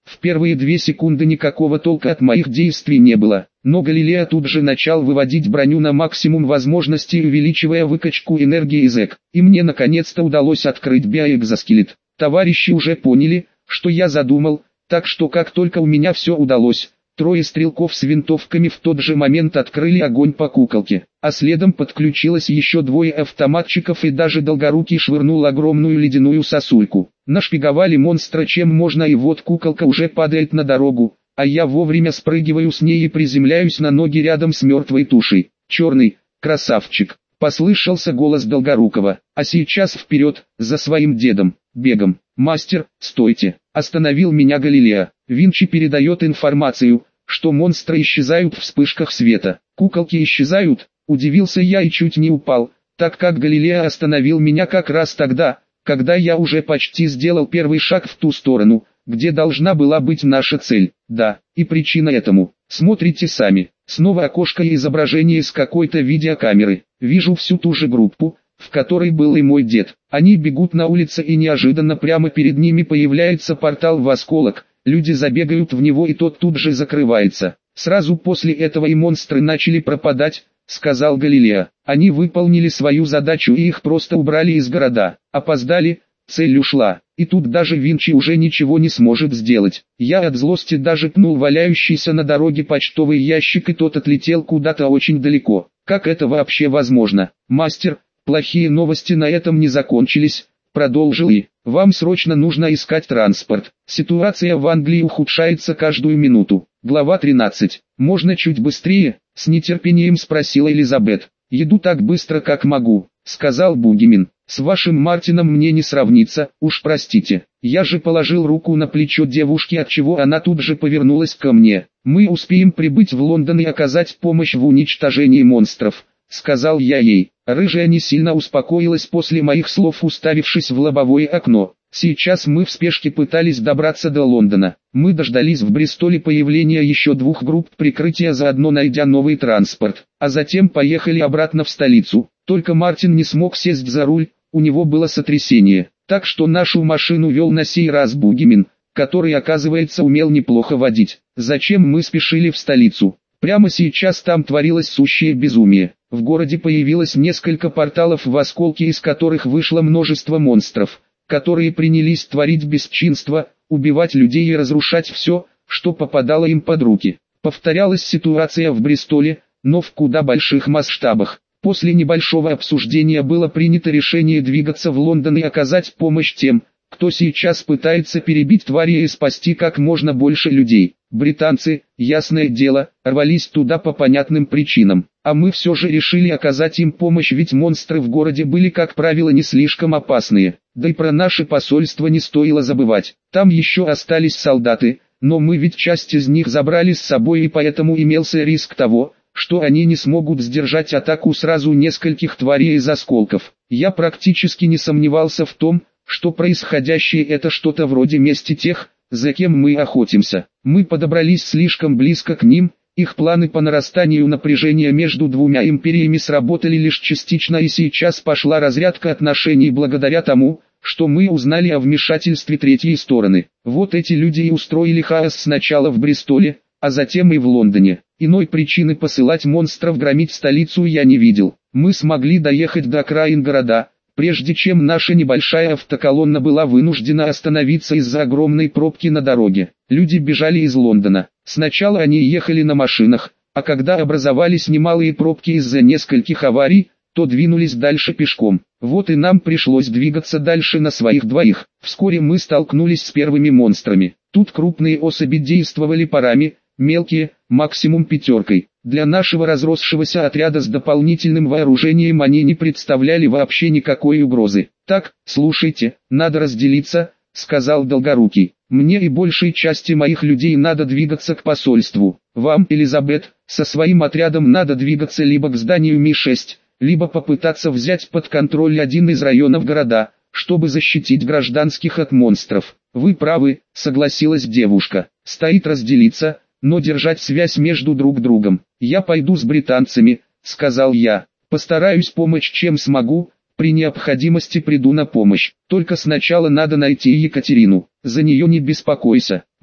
В первые две секунды никакого толка от моих действий не было, но Галилео тут же начал выводить броню на максимум возможностей, увеличивая выкачку энергии из ЭК, и мне наконец-то удалось открыть биоэкзоскелет. Товарищи уже поняли, что я задумал, так что как только у меня все удалось, трое стрелков с винтовками в тот же момент открыли огонь по куколке, а следом подключилось еще двое автоматчиков и даже Долгорукий швырнул огромную ледяную сосульку. Нашпиговали монстра чем можно, и вот куколка уже падает на дорогу, а я вовремя спрыгиваю с ней и приземляюсь на ноги рядом с мертвой тушей. «Черный, красавчик!» — послышался голос Долгорукова. «А сейчас вперед, за своим дедом, бегом!» «Мастер, стойте!» — остановил меня Галилео. «Винчи передает информацию, что монстры исчезают в вспышках света». «Куколки исчезают?» — удивился я и чуть не упал, так как Галилео остановил меня как раз тогда, когда я уже почти сделал первый шаг в ту сторону, где должна была быть наша цель. Да, и причина этому. Смотрите сами. Снова окошко и изображение с какой-то видеокамеры. Вижу всю ту же группу, в которой был и мой дед. Они бегут на улице, и неожиданно прямо перед ними появляется портал в осколок. Люди забегают в него, и тот тут же закрывается. Сразу после этого и монстры начали пропадать, сказал Галилео. Они выполнили свою задачу и их просто убрали из города. Опоздали, цель ушла. И тут даже Винчи уже ничего не сможет сделать. Я от злости даже пнул валяющийся на дороге почтовый ящик, и тот отлетел куда-то очень далеко. Как это вообще возможно? Мастер, плохие новости на этом не закончились, продолжил и. Вам срочно нужно искать транспорт. Ситуация в Англии ухудшается каждую минуту. Глава тринадцать. Можно чуть быстрее? С нетерпением спросила Элизабет. Еду так быстро, как могу, сказал Бугимин. С вашим Мартином мне не сравнится, уж простите. Я же положил руку на плечо девушки, отчего она тут же повернулась ко мне. Мы успеем прибыть в Лондон и оказать помощь в уничтожении монстров, сказал я ей. Рыжая не сильно успокоилась после моих слов, уставившись в лобовое окно. Сейчас мы в спешке пытались добраться до Лондона. Мы дождались в Бристоле появления еще двух групп прикрытия, заодно найдя новый транспорт, а затем поехали обратно в столицу. Только Мартин не смог сесть за руль, у него было сотрясение, так что нашу машину вел на сей раз Бугимин, который, оказывается, умел неплохо водить. Зачем мы спешили в столицу? Прямо сейчас там творилось сущее безумие. В городе появилось несколько порталов в осколке, из которых вышло множество монстров, которые принялись творить бесчинство, убивать людей и разрушать все, что попадало им под руки. Повторялась ситуация в Бристоле, но в куда больших масштабах. После небольшого обсуждения было принято решение двигаться в Лондон и оказать помощь тем, кто сейчас пытается перебить твари и спасти как можно больше людей. Британцы, ясное дело, рвались туда по понятным причинам, а мы все же решили оказать им помощь, ведь монстры в городе были, как правило, не слишком опасные. Да и про наше посольство не стоило забывать. Там еще остались солдаты, но мы ведь часть из них забрали с собой, и поэтому имелся риск того, что они не смогут сдержать атаку сразу нескольких тварей из осколков. Я практически не сомневался в том, что происходящее это что-то вроде мести тех, за кем мы охотимся. Мы подобрались слишком близко к ним, их планы по нарастанию напряжения между двумя империями сработали лишь частично, и сейчас пошла разрядка отношений благодаря тому, что мы узнали о вмешательстве третьей стороны. Вот эти люди и устроили хаос сначала в Бристоле, а затем и в Лондоне. Иной причины посылать монстров громить столицу я не видел. Мы смогли доехать до окраин города, прежде чем наша небольшая автоколонна была вынуждена остановиться из-за огромной пробки на дороге. Люди бежали из Лондона. Сначала они ехали на машинах, а когда образовались немалые пробки из-за нескольких аварий, то двинулись дальше пешком. Вот и нам пришлось двигаться дальше на своих двоих. Вскоре мы столкнулись с первыми монстрами. Тут крупные особи действовали парами, мелкие, максимум пятеркой. Для нашего разросшегося отряда с дополнительным вооружением они не представляли вообще никакой угрозы. «Так, слушайте, надо разделиться», — сказал Долгорукий. «Мне и большей части моих людей надо двигаться к посольству. Вам, Элизабет, со своим отрядом надо двигаться либо к зданию Ми шесть, либо попытаться взять под контроль один из районов города, чтобы защитить гражданских от монстров». «Вы правы», — согласилась девушка. «Стоит разделиться, но держать связь между друг другом. Я пойду с британцами», — сказал я. «Постараюсь помочь чем смогу, при необходимости приду на помощь. Только сначала надо найти Екатерину. За нее не беспокойся.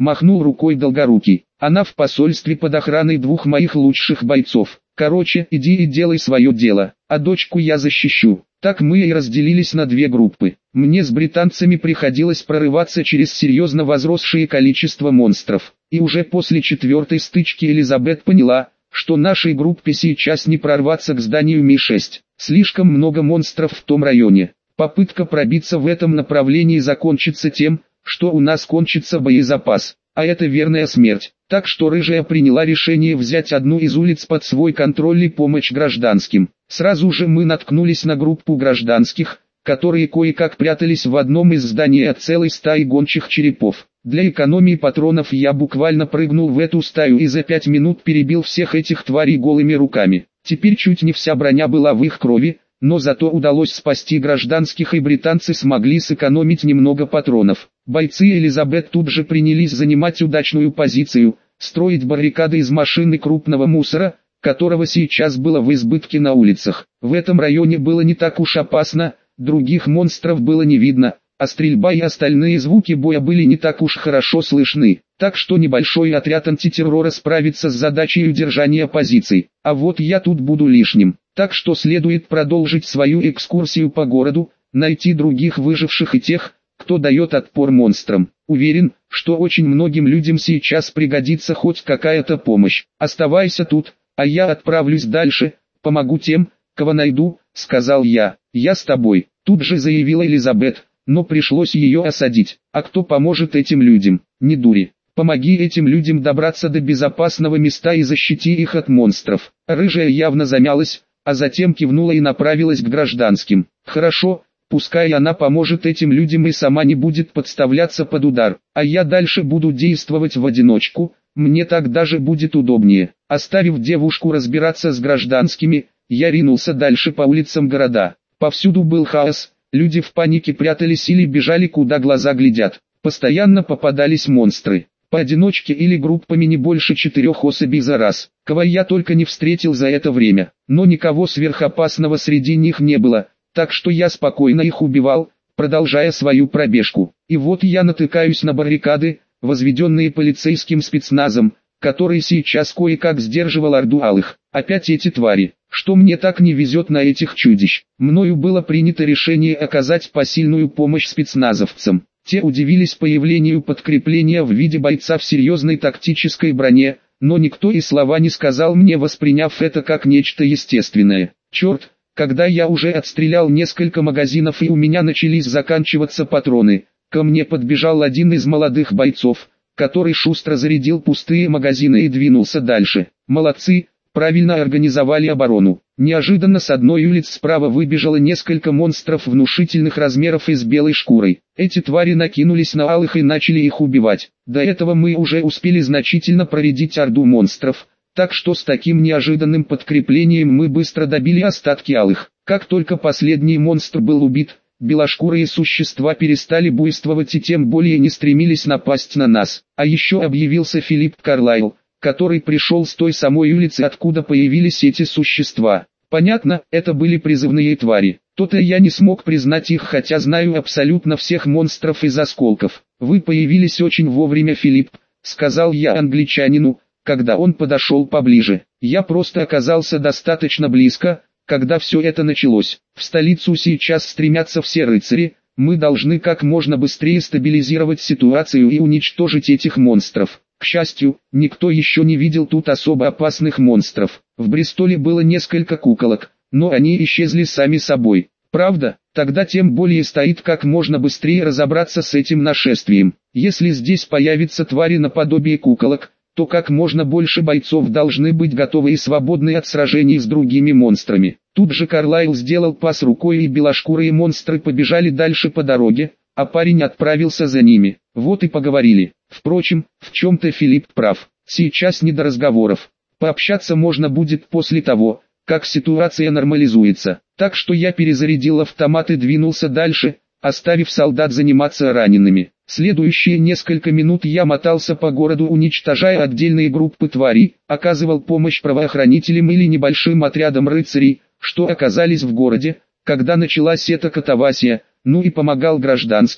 махнул рукой Долгорукий. Она в посольстве под охраной двух моих лучших бойцов. Короче, иди и делай свое дело, а дочку я защищу. Так мы и разделились на две группы. Мне с британцами приходилось прорываться через серьезно возросшее количество монстров. И уже после четвертой стычки Элизабет поняла, что нашей группе сейчас не прорваться к зданию Ми шесть. Слишком много монстров в том районе. Попытка пробиться в этом направлении закончится тем, что у нас кончится боезапас. А это верная смерть. Так что Рыжая приняла решение взять одну из улиц под свой контроль и помочь гражданским. Сразу же мы наткнулись на группу гражданских, которые кое-как прятались в одном из зданий от целой стаи гончих черепов. Для экономии патронов я буквально прыгнул в эту стаю и за пять минут перебил всех этих тварей голыми руками. Теперь чуть не вся броня была в их крови, но зато удалось спасти гражданских, и британцы смогли сэкономить немного патронов. Бойцы Элизабет тут же принялись занимать удачную позицию, строить баррикады из машин и крупного мусора, которого сейчас было в избытке на улицах. В этом районе было не так уж опасно, других монстров было не видно, а стрельба и остальные звуки боя были не так уж хорошо слышны. Так что небольшой отряд антитеррора справится с задачей удержания позиций. А вот я тут буду лишним. Так что следует продолжить свою экскурсию по городу, найти других выживших и тех, кто дает отпор монстрам. Уверен, что очень многим людям сейчас пригодится хоть какая-то помощь. Оставайся тут, а я отправлюсь дальше, помогу тем, кого найду, сказал я. Я с тобой, тут же заявила Элизабет, но пришлось ее осадить. А кто поможет этим людям? Не дури. Помоги этим людям добраться до безопасного места и защити их от монстров. Рыжая явно замялась, а затем кивнула и направилась к гражданским. Хорошо, пускай она поможет этим людям и сама не будет подставляться под удар, а я дальше буду действовать в одиночку, мне так даже будет удобнее. Оставив девушку разбираться с гражданскими, я ринулся дальше по улицам города. Повсюду был хаос, люди в панике прятались или бежали куда глаза глядят. Постоянно попадались монстры. Поодиночке или группами не больше четырех особей за раз. Кого я только не встретил за это время, но никого сверхопасного среди них не было, так что я спокойно их убивал, продолжая свою пробежку. И вот я натыкаюсь на баррикады, возведенные полицейским спецназом, который сейчас кое-как сдерживал орду алых. Опять эти твари. Что мне так не везет на этих чудищ? Мною было принято решение оказать посильную помощь спецназовцам. Те удивились появлению подкрепления в виде бойца в серьезной тактической броне, но никто и слова не сказал мне, восприняв это как нечто естественное. Черт, когда я уже отстрелял несколько магазинов и у меня начались заканчиваться патроны, ко мне подбежал один из молодых бойцов, который шустро зарядил пустые магазины и двинулся дальше. Молодцы, правильно организовали оборону. Неожиданно с одной улицы справа выбежало несколько монстров внушительных размеров и с белой шкурой. Эти твари накинулись на алых и начали их убивать. До этого мы уже успели значительно проредить орду монстров, так что с таким неожиданным подкреплением мы быстро добили остатки алых. Как только последний монстр был убит, белошкурые существа перестали буйствовать и тем более не стремились напасть на нас. А еще объявился Филипп Карлайл, который пришел с той самой улицы, откуда появились эти существа. Понятно, это были призывные твари. То-то я не смог признать их, хотя знаю абсолютно всех монстров из осколков. Вы появились очень вовремя, Филипп, сказал я англичанину, когда он подошел поближе. Я просто оказался достаточно близко, когда все это началось. В столицу сейчас стремятся все рыцари, мы должны как можно быстрее стабилизировать ситуацию и уничтожить этих монстров. К счастью, никто еще не видел тут особо опасных монстров. В Бристоле было несколько куколок, но они исчезли сами собой. Правда? Тогда тем более стоит как можно быстрее разобраться с этим нашествием. Если здесь появятся твари наподобие куколок, то как можно больше бойцов должны быть готовы и свободны от сражений с другими монстрами. Тут же Карлайл сделал пас рукой, и белошкурые монстры побежали дальше по дороге, а парень отправился за ними. Вот и поговорили. Впрочем, в чем-то Филипп прав. Сейчас не до разговоров. Пообщаться можно будет после того, как ситуация нормализуется. Так что я перезарядил автомат и двинулся дальше, оставив солдат заниматься ранеными. Следующие несколько минут я мотался по городу, уничтожая отдельные группы тварей, оказывал помощь правоохранителям или небольшим отрядам рыцарей, что оказались в городе, когда началась эта катавасия, ну и помогал гражданским,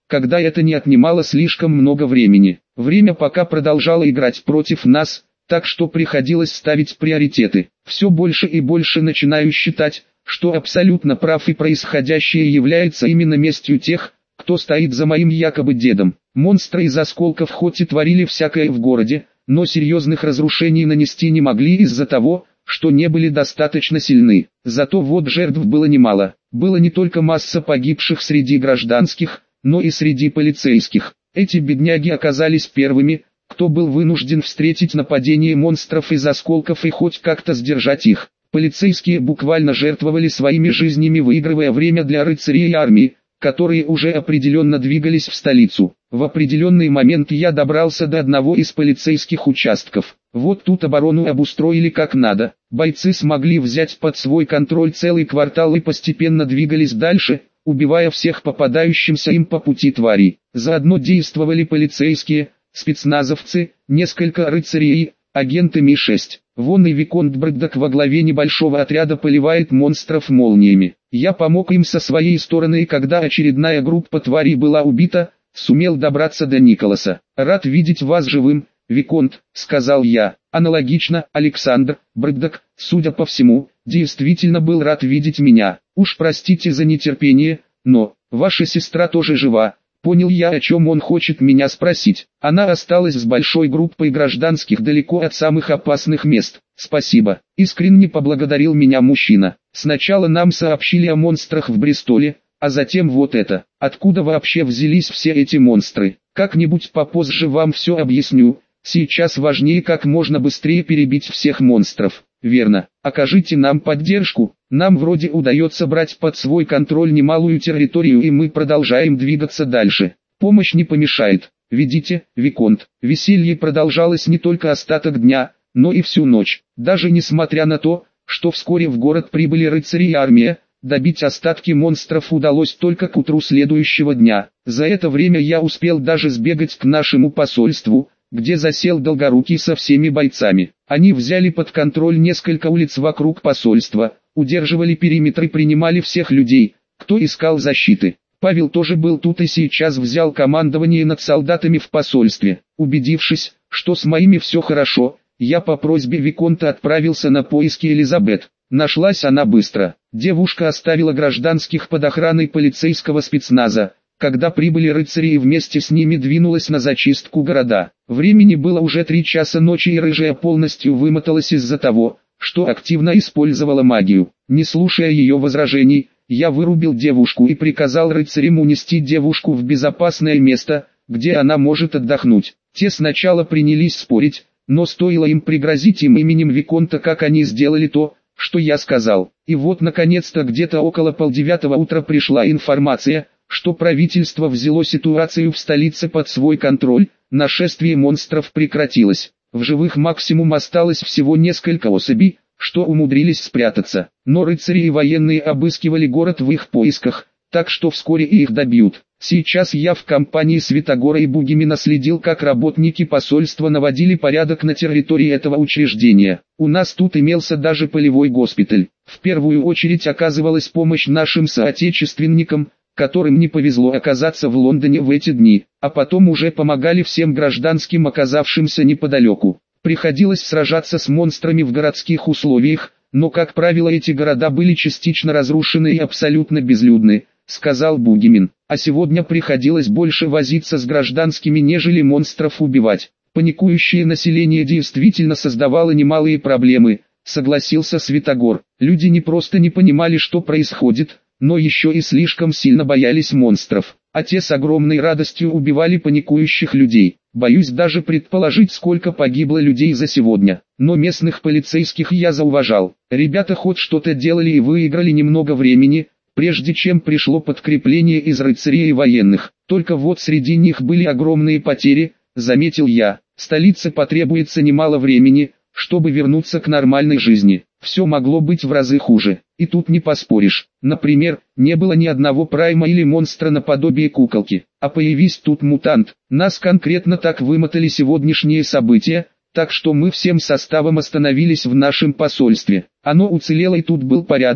когда это не отнимало слишком много времени. Время пока продолжало играть против нас, так что приходилось ставить приоритеты. Все больше и больше начинаю считать, что абсолютно прав и происходящее является именно местью тех, кто стоит за моим якобы дедом. Монстры из осколков хоть и творили всякое в городе, но серьезных разрушений нанести не могли из-за того, что не были достаточно сильны. Зато вот жертв было немало. Было не только масса погибших среди гражданских, но и среди полицейских. Эти бедняги оказались первыми, кто был вынужден встретить нападение монстров из осколков и хоть как-то сдержать их. Полицейские буквально жертвовали своими жизнями, выигрывая время для рыцарей и армии, которые уже определенно двигались в столицу. В определенный момент я добрался до одного из полицейских участков. Вот тут оборону обустроили как надо. Бойцы смогли взять под свой контроль целый квартал и постепенно двигались дальше, убивая всех попадающимся им по пути тварей. Заодно действовали полицейские, спецназовцы, несколько рыцарей и агенты Ми шесть. Вон и Виконт Брэддок во главе небольшого отряда поливает монстров молниями. Я помог им со своей стороны, и когда очередная группа тварей была убита, сумел добраться до Николаса. «Рад видеть вас живым, Виконт», — сказал я. Аналогично, Александр Брэддок, судя по всему, действительно был рад видеть меня. Уж простите за нетерпение, но ваша сестра тоже жива. Понял я, о чем он хочет меня спросить. Она осталась с большой группой гражданских далеко от самых опасных мест. Спасибо. Искренне поблагодарил меня мужчина. Сначала нам сообщили о монстрах в Бристоле, а затем вот это. Откуда вообще взялись все эти монстры? Как-нибудь попозже вам все объясню. Сейчас важнее как можно быстрее перебить всех монстров. Верно. Окажите нам поддержку. Нам вроде удается брать под свой контроль немалую территорию, и мы продолжаем двигаться дальше. Помощь не помешает. Видите, Виконт, веселье продолжалось не только остаток дня, но и всю ночь. Даже несмотря на то, что вскоре в город прибыли рыцари и армия, добить остатки монстров удалось только к утру следующего дня. За это время я успел даже сбегать к нашему посольству, где засел Долгорукий со всеми бойцами. Они взяли под контроль несколько улиц вокруг посольства, удерживали периметр и принимали всех людей, кто искал защиты. Павел тоже был тут и сейчас взял командование над солдатами в посольстве. Убедившись, что с моими все хорошо, я по просьбе Виконта отправился на поиски Элизабет. Нашлась она быстро. Девушка оставила гражданских под охраной полицейского спецназа, когда прибыли рыцари, и вместе с ними двинулась на зачистку города. Времени было уже три часа ночи, и рыжая полностью вымоталась из-за того, что активно использовала магию. Не слушая ее возражений, я вырубил девушку и приказал рыцарям унести девушку в безопасное место, где она может отдохнуть. Те сначала принялись спорить, но стоило им пригрозить им именем Виконта, как они сделали то, что я сказал. И вот наконец-то где-то около полдевятого утра пришла информация, что правительство взяло ситуацию в столице под свой контроль, нашествие монстров прекратилось. В живых максимум осталось всего несколько особей, что умудрились спрятаться. Но рыцари и военные обыскивали город в их поисках, так что вскоре и их добьют. Сейчас я в компании Святогора и Бугимина следил, как работники посольства наводили порядок на территории этого учреждения. У нас тут имелся даже полевой госпиталь. В первую очередь оказывалась помощь нашим соотечественникам, которым не повезло оказаться в Лондоне в эти дни, а потом уже помогали всем гражданским, оказавшимся неподалеку. Приходилось сражаться с монстрами в городских условиях, но как правило эти города были частично разрушены и абсолютно безлюдны, сказал Бугимин. А сегодня приходилось больше возиться с гражданскими, нежели монстров убивать. Паникующее население действительно создавало немалые проблемы, согласился Святогор. Люди не просто не понимали, что происходит, но еще и слишком сильно боялись монстров, а те с огромной радостью убивали паникующих людей. Боюсь даже предположить, сколько погибло людей за сегодня. Но местных полицейских я зауважал. Ребята хоть что-то делали и выиграли немного времени, прежде чем пришло подкрепление из рыцарей и военных. Только вот среди них были огромные потери, заметил я. Столице потребуется немало времени, чтобы вернуться к нормальной жизни. Все могло быть в разы хуже, и тут не поспоришь. Например, не было ни одного прайма или монстра наподобие куколки, а появись тут мутант. Нас конкретно так вымотали сегодняшние события, так что мы всем составом остановились в нашем посольстве. Оно уцелело, и тут был порядок,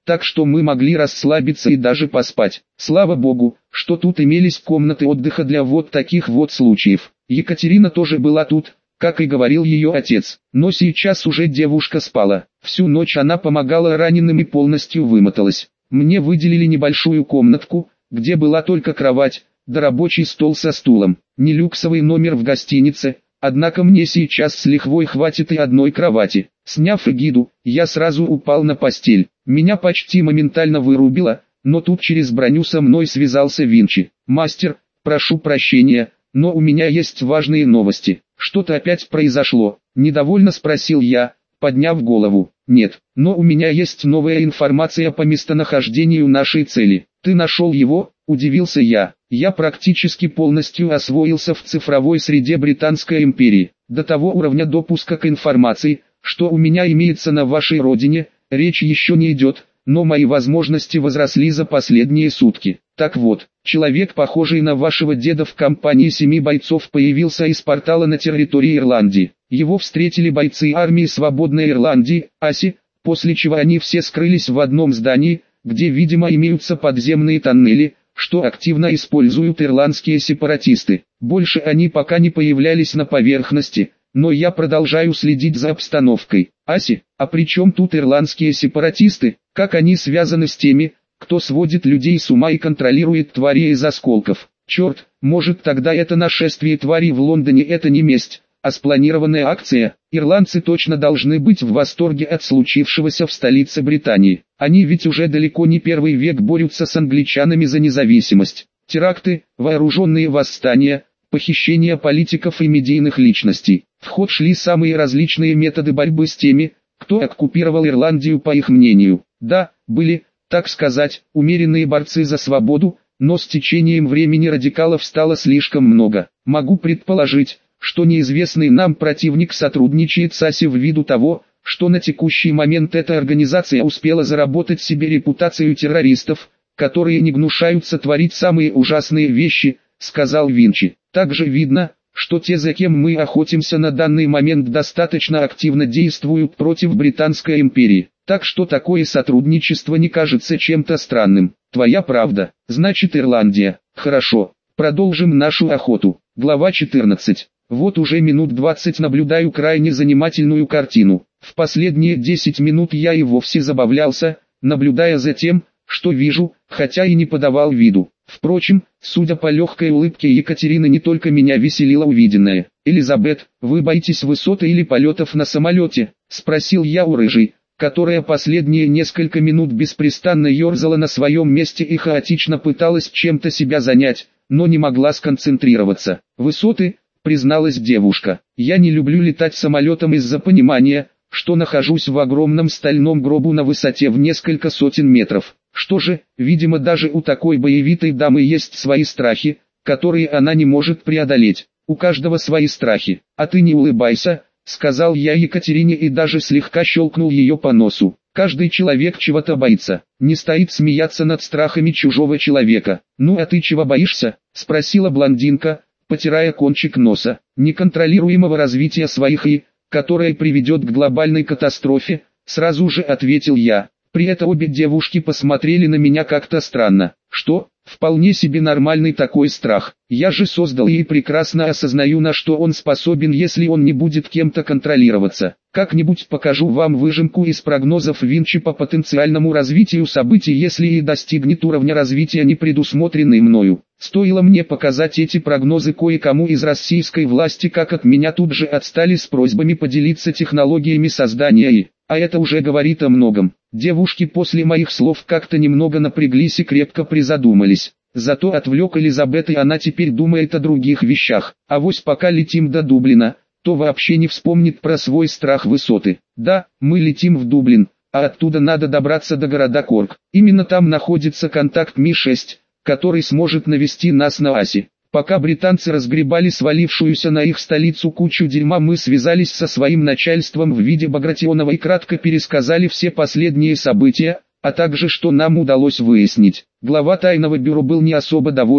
так что мы могли расслабиться и даже поспать. Слава богу, что тут имелись комнаты отдыха для вот таких вот случаев. Екатерина тоже была тут, как и говорил ее отец, но сейчас уже девушка спала. Всю ночь она помогала раненым и полностью вымоталась. Мне выделили небольшую комнатку, где была только кровать, да рабочий стол со стулом. Не люксовый номер в гостинице, однако мне сейчас с лихвой хватит и одной кровати. Сняв эгиду, я сразу упал на постель. Меня почти моментально вырубило, но тут через броню со мной связался Винчи. «Мастер, прошу прощения, но у меня есть важные новости». «Что-то опять произошло?» – недовольно спросил я, подняв голову. «Нет, но у меня есть новая информация по местонахождению нашей цели». «Ты нашел его?» – удивился я. «Я практически полностью освоился в цифровой среде Британской империи. До того уровня допуска к информации, что у меня имеется на вашей родине, речь еще не идет, но мои возможности возросли за последние сутки. Так вот, человек, похожий на вашего деда в компании семи бойцов, появился из портала на территории Ирландии. Его встретили бойцы армии Свободной Ирландии, АСИ, после чего они все скрылись в одном здании, где, видимо, имеются подземные тоннели, что активно используют ирландские сепаратисты. Больше они пока не появлялись на поверхности, но я продолжаю следить за обстановкой. АСИ, а при чем тут ирландские сепаратисты? Как они связаны с теми, кто сводит людей с ума и контролирует твари из осколков? Черт, может тогда это нашествие тварей в Лондоне это не месть, а спланированная акция? Ирландцы точно должны быть в восторге от случившегося в столице Британии. Они ведь уже далеко не первый век борются с англичанами за независимость. Теракты, вооруженные восстания, похищения политиков и медийных личностей. В ход шли самые различные методы борьбы с теми, кто оккупировал Ирландию по их мнению. Да, были, так сказать, умеренные борцы за свободу, но с течением времени радикалов стало слишком много. Могу предположить, что неизвестный нам противник сотрудничает с АСИ ввиду того, что на текущий момент эта организация успела заработать себе репутацию террористов, которые не гнушаются творить самые ужасные вещи, сказал Винчи. Также видно, что те, за кем мы охотимся на данный момент, достаточно активно действуют против Британской империи. Так что такое сотрудничество не кажется чем-то странным. Твоя правда. Значит, Ирландия. Хорошо. Продолжим нашу охоту. Глава четырнадцать. Вот уже минут двадцать наблюдаю крайне занимательную картину. В последние десять минут я и вовсе забавлялся, наблюдая за тем, что вижу, хотя и не подавал виду. Впрочем, судя по легкой улыбке Екатерины, не только меня веселило увиденное. «Элизабет, вы боитесь высоты или полетов на самолете?» – спросил я у рыжей, которая последние несколько минут беспрестанно ерзала на своем месте и хаотично пыталась чем-то себя занять, но не могла сконцентрироваться. «Высоты», – призналась девушка. «Я не люблю летать самолетом из-за понимания, что нахожусь в огромном стальном гробу на высоте в несколько сотен метров. Что же, видимо, даже у такой боевитой дамы есть свои страхи, которые она не может преодолеть. У каждого свои страхи. А ты не улыбайся», — сказал я Екатерине и даже слегка щелкнул ее по носу. «Каждый человек чего-то боится. Не стоит смеяться над страхами чужого человека». «Ну а ты чего боишься?» — спросила блондинка, потирая кончик носа. «Неконтролируемого развития своих и, которое приведет к глобальной катастрофе», — сразу же ответил я. При этом обе девушки посмотрели на меня как-то странно. «Что? Вполне себе нормальный такой страх. Я же создал и прекрасно осознаю, на что он способен, если он не будет кем-то контролироваться. Как-нибудь покажу вам выжимку из прогнозов Винчи по потенциальному развитию событий, если и достигнет уровня развития, не предусмотренный мною». Стоило мне показать эти прогнозы кое-кому из российской власти, как от меня тут же отстали с просьбами поделиться технологиями создания и... А это уже говорит о многом. Девушки после моих слов как-то немного напряглись и крепко призадумались. Зато отвлек Элизабет, и она теперь думает о других вещах. Авось пока летим до Дублина, то вообще не вспомнит про свой страх высоты. Да, мы летим в Дублин, а оттуда надо добраться до города Корк. Именно там находится контакт Ми шесть, который сможет навести нас на АСИ. Пока британцы разгребали свалившуюся на их столицу кучу дерьма, мы связались со своим начальством в виде Багратионова и кратко пересказали все последние события, а также что нам удалось выяснить. Глава тайного бюро был не особо доволен,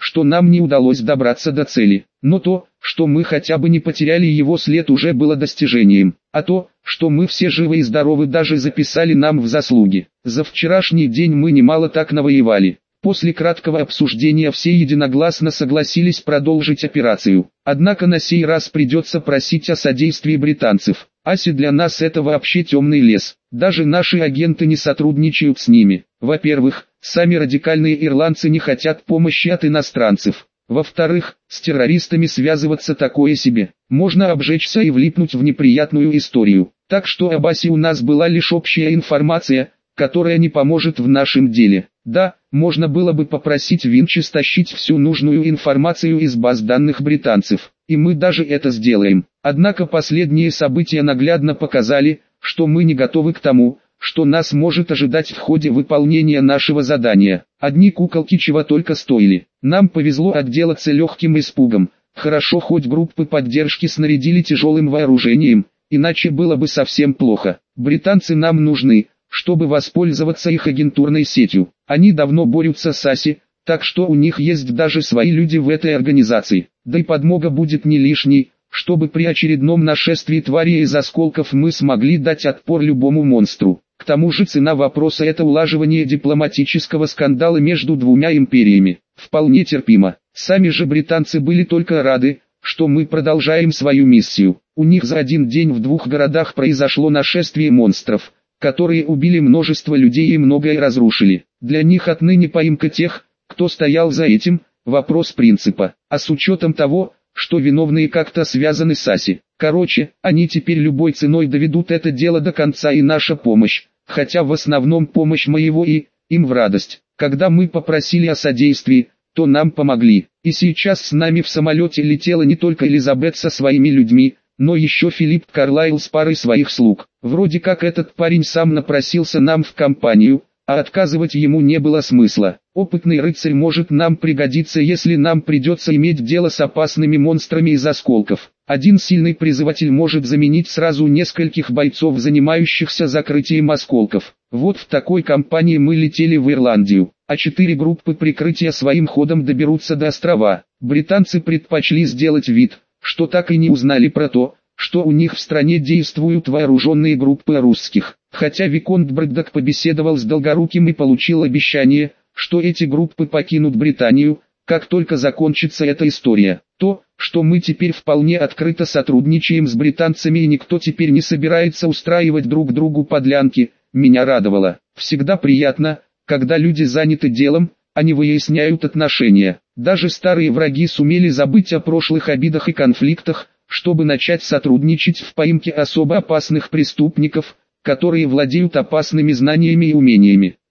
что нам не удалось добраться до цели, но то, что мы хотя бы не потеряли его след, уже было достижением, а то, что мы все живы и здоровы, даже записали нам в заслуги. За вчерашний день мы немало так навоевали. После краткого обсуждения все единогласно согласились продолжить операцию. Однако на сей раз придется просить о содействии британцев. Аси для нас это вообще темный лес. Даже наши агенты не сотрудничают с ними. Во-первых, сами радикальные ирландцы не хотят помощи от иностранцев. Во-вторых, с террористами связываться такое себе. Можно обжечься и влипнуть в неприятную историю. Так что об Аси у нас была лишь общая информация, которая не поможет в нашем деле. Да, можно было бы попросить Винчи стащить всю нужную информацию из баз данных британцев, и мы даже это сделаем. Однако последние события наглядно показали, что мы не готовы к тому, что нас может ожидать в ходе выполнения нашего задания. Одни куколки чего только стоили. Нам повезло отделаться легким испугом. Хорошо, хоть группы поддержки снарядили тяжелым вооружением, иначе было бы совсем плохо. Британцы нам нужны, чтобы воспользоваться их агентурной сетью. Они давно борются с Аси, так что у них есть даже свои люди в этой организации. Да и подмога будет не лишней, чтобы при очередном нашествии твари из осколков мы смогли дать отпор любому монстру. К тому же цена вопроса — это улаживание дипломатического скандала между двумя империями. Вполне терпимо. Сами же британцы были только рады, что мы продолжаем свою миссию. У них за один день в двух городах произошло нашествие монстров, которые убили множество людей и многое разрушили. Для них отныне поимка тех, кто стоял за этим, вопрос принципа. А с учетом того, что виновные как-то связаны с Аси. Короче, они теперь любой ценой доведут это дело до конца, и наша помощь, хотя в основном помощь моего и им в радость. Когда мы попросили о содействии, то нам помогли. И сейчас с нами в самолете летела не только Элизабет со своими людьми, но еще Филипп Карлайл с парой своих слуг. Вроде как этот парень сам напросился нам в компанию, а отказывать ему не было смысла. Опытный рыцарь может нам пригодиться, если нам придется иметь дело с опасными монстрами из осколков. Один сильный призыватель может заменить сразу нескольких бойцов, занимающихся закрытием осколков. Вот в такой компании мы летели в Ирландию, а четыре группы прикрытия своим ходом доберутся до острова. Британцы предпочли сделать вид, что так и не узнали про то, что у них в стране действуют вооруженные группы русских. Хотя Виконт Брэддок побеседовал с Долгоруким и получил обещание, что эти группы покинут Британию, как только закончится эта история. То, что мы теперь вполне открыто сотрудничаем с британцами и никто теперь не собирается устраивать друг другу подлянки, меня радовало. Всегда приятно, когда люди заняты делом, а не выясняют отношения. Даже старые враги сумели забыть о прошлых обидах и конфликтах, чтобы начать сотрудничать в поимке особо опасных преступников, которые владеют опасными знаниями и умениями.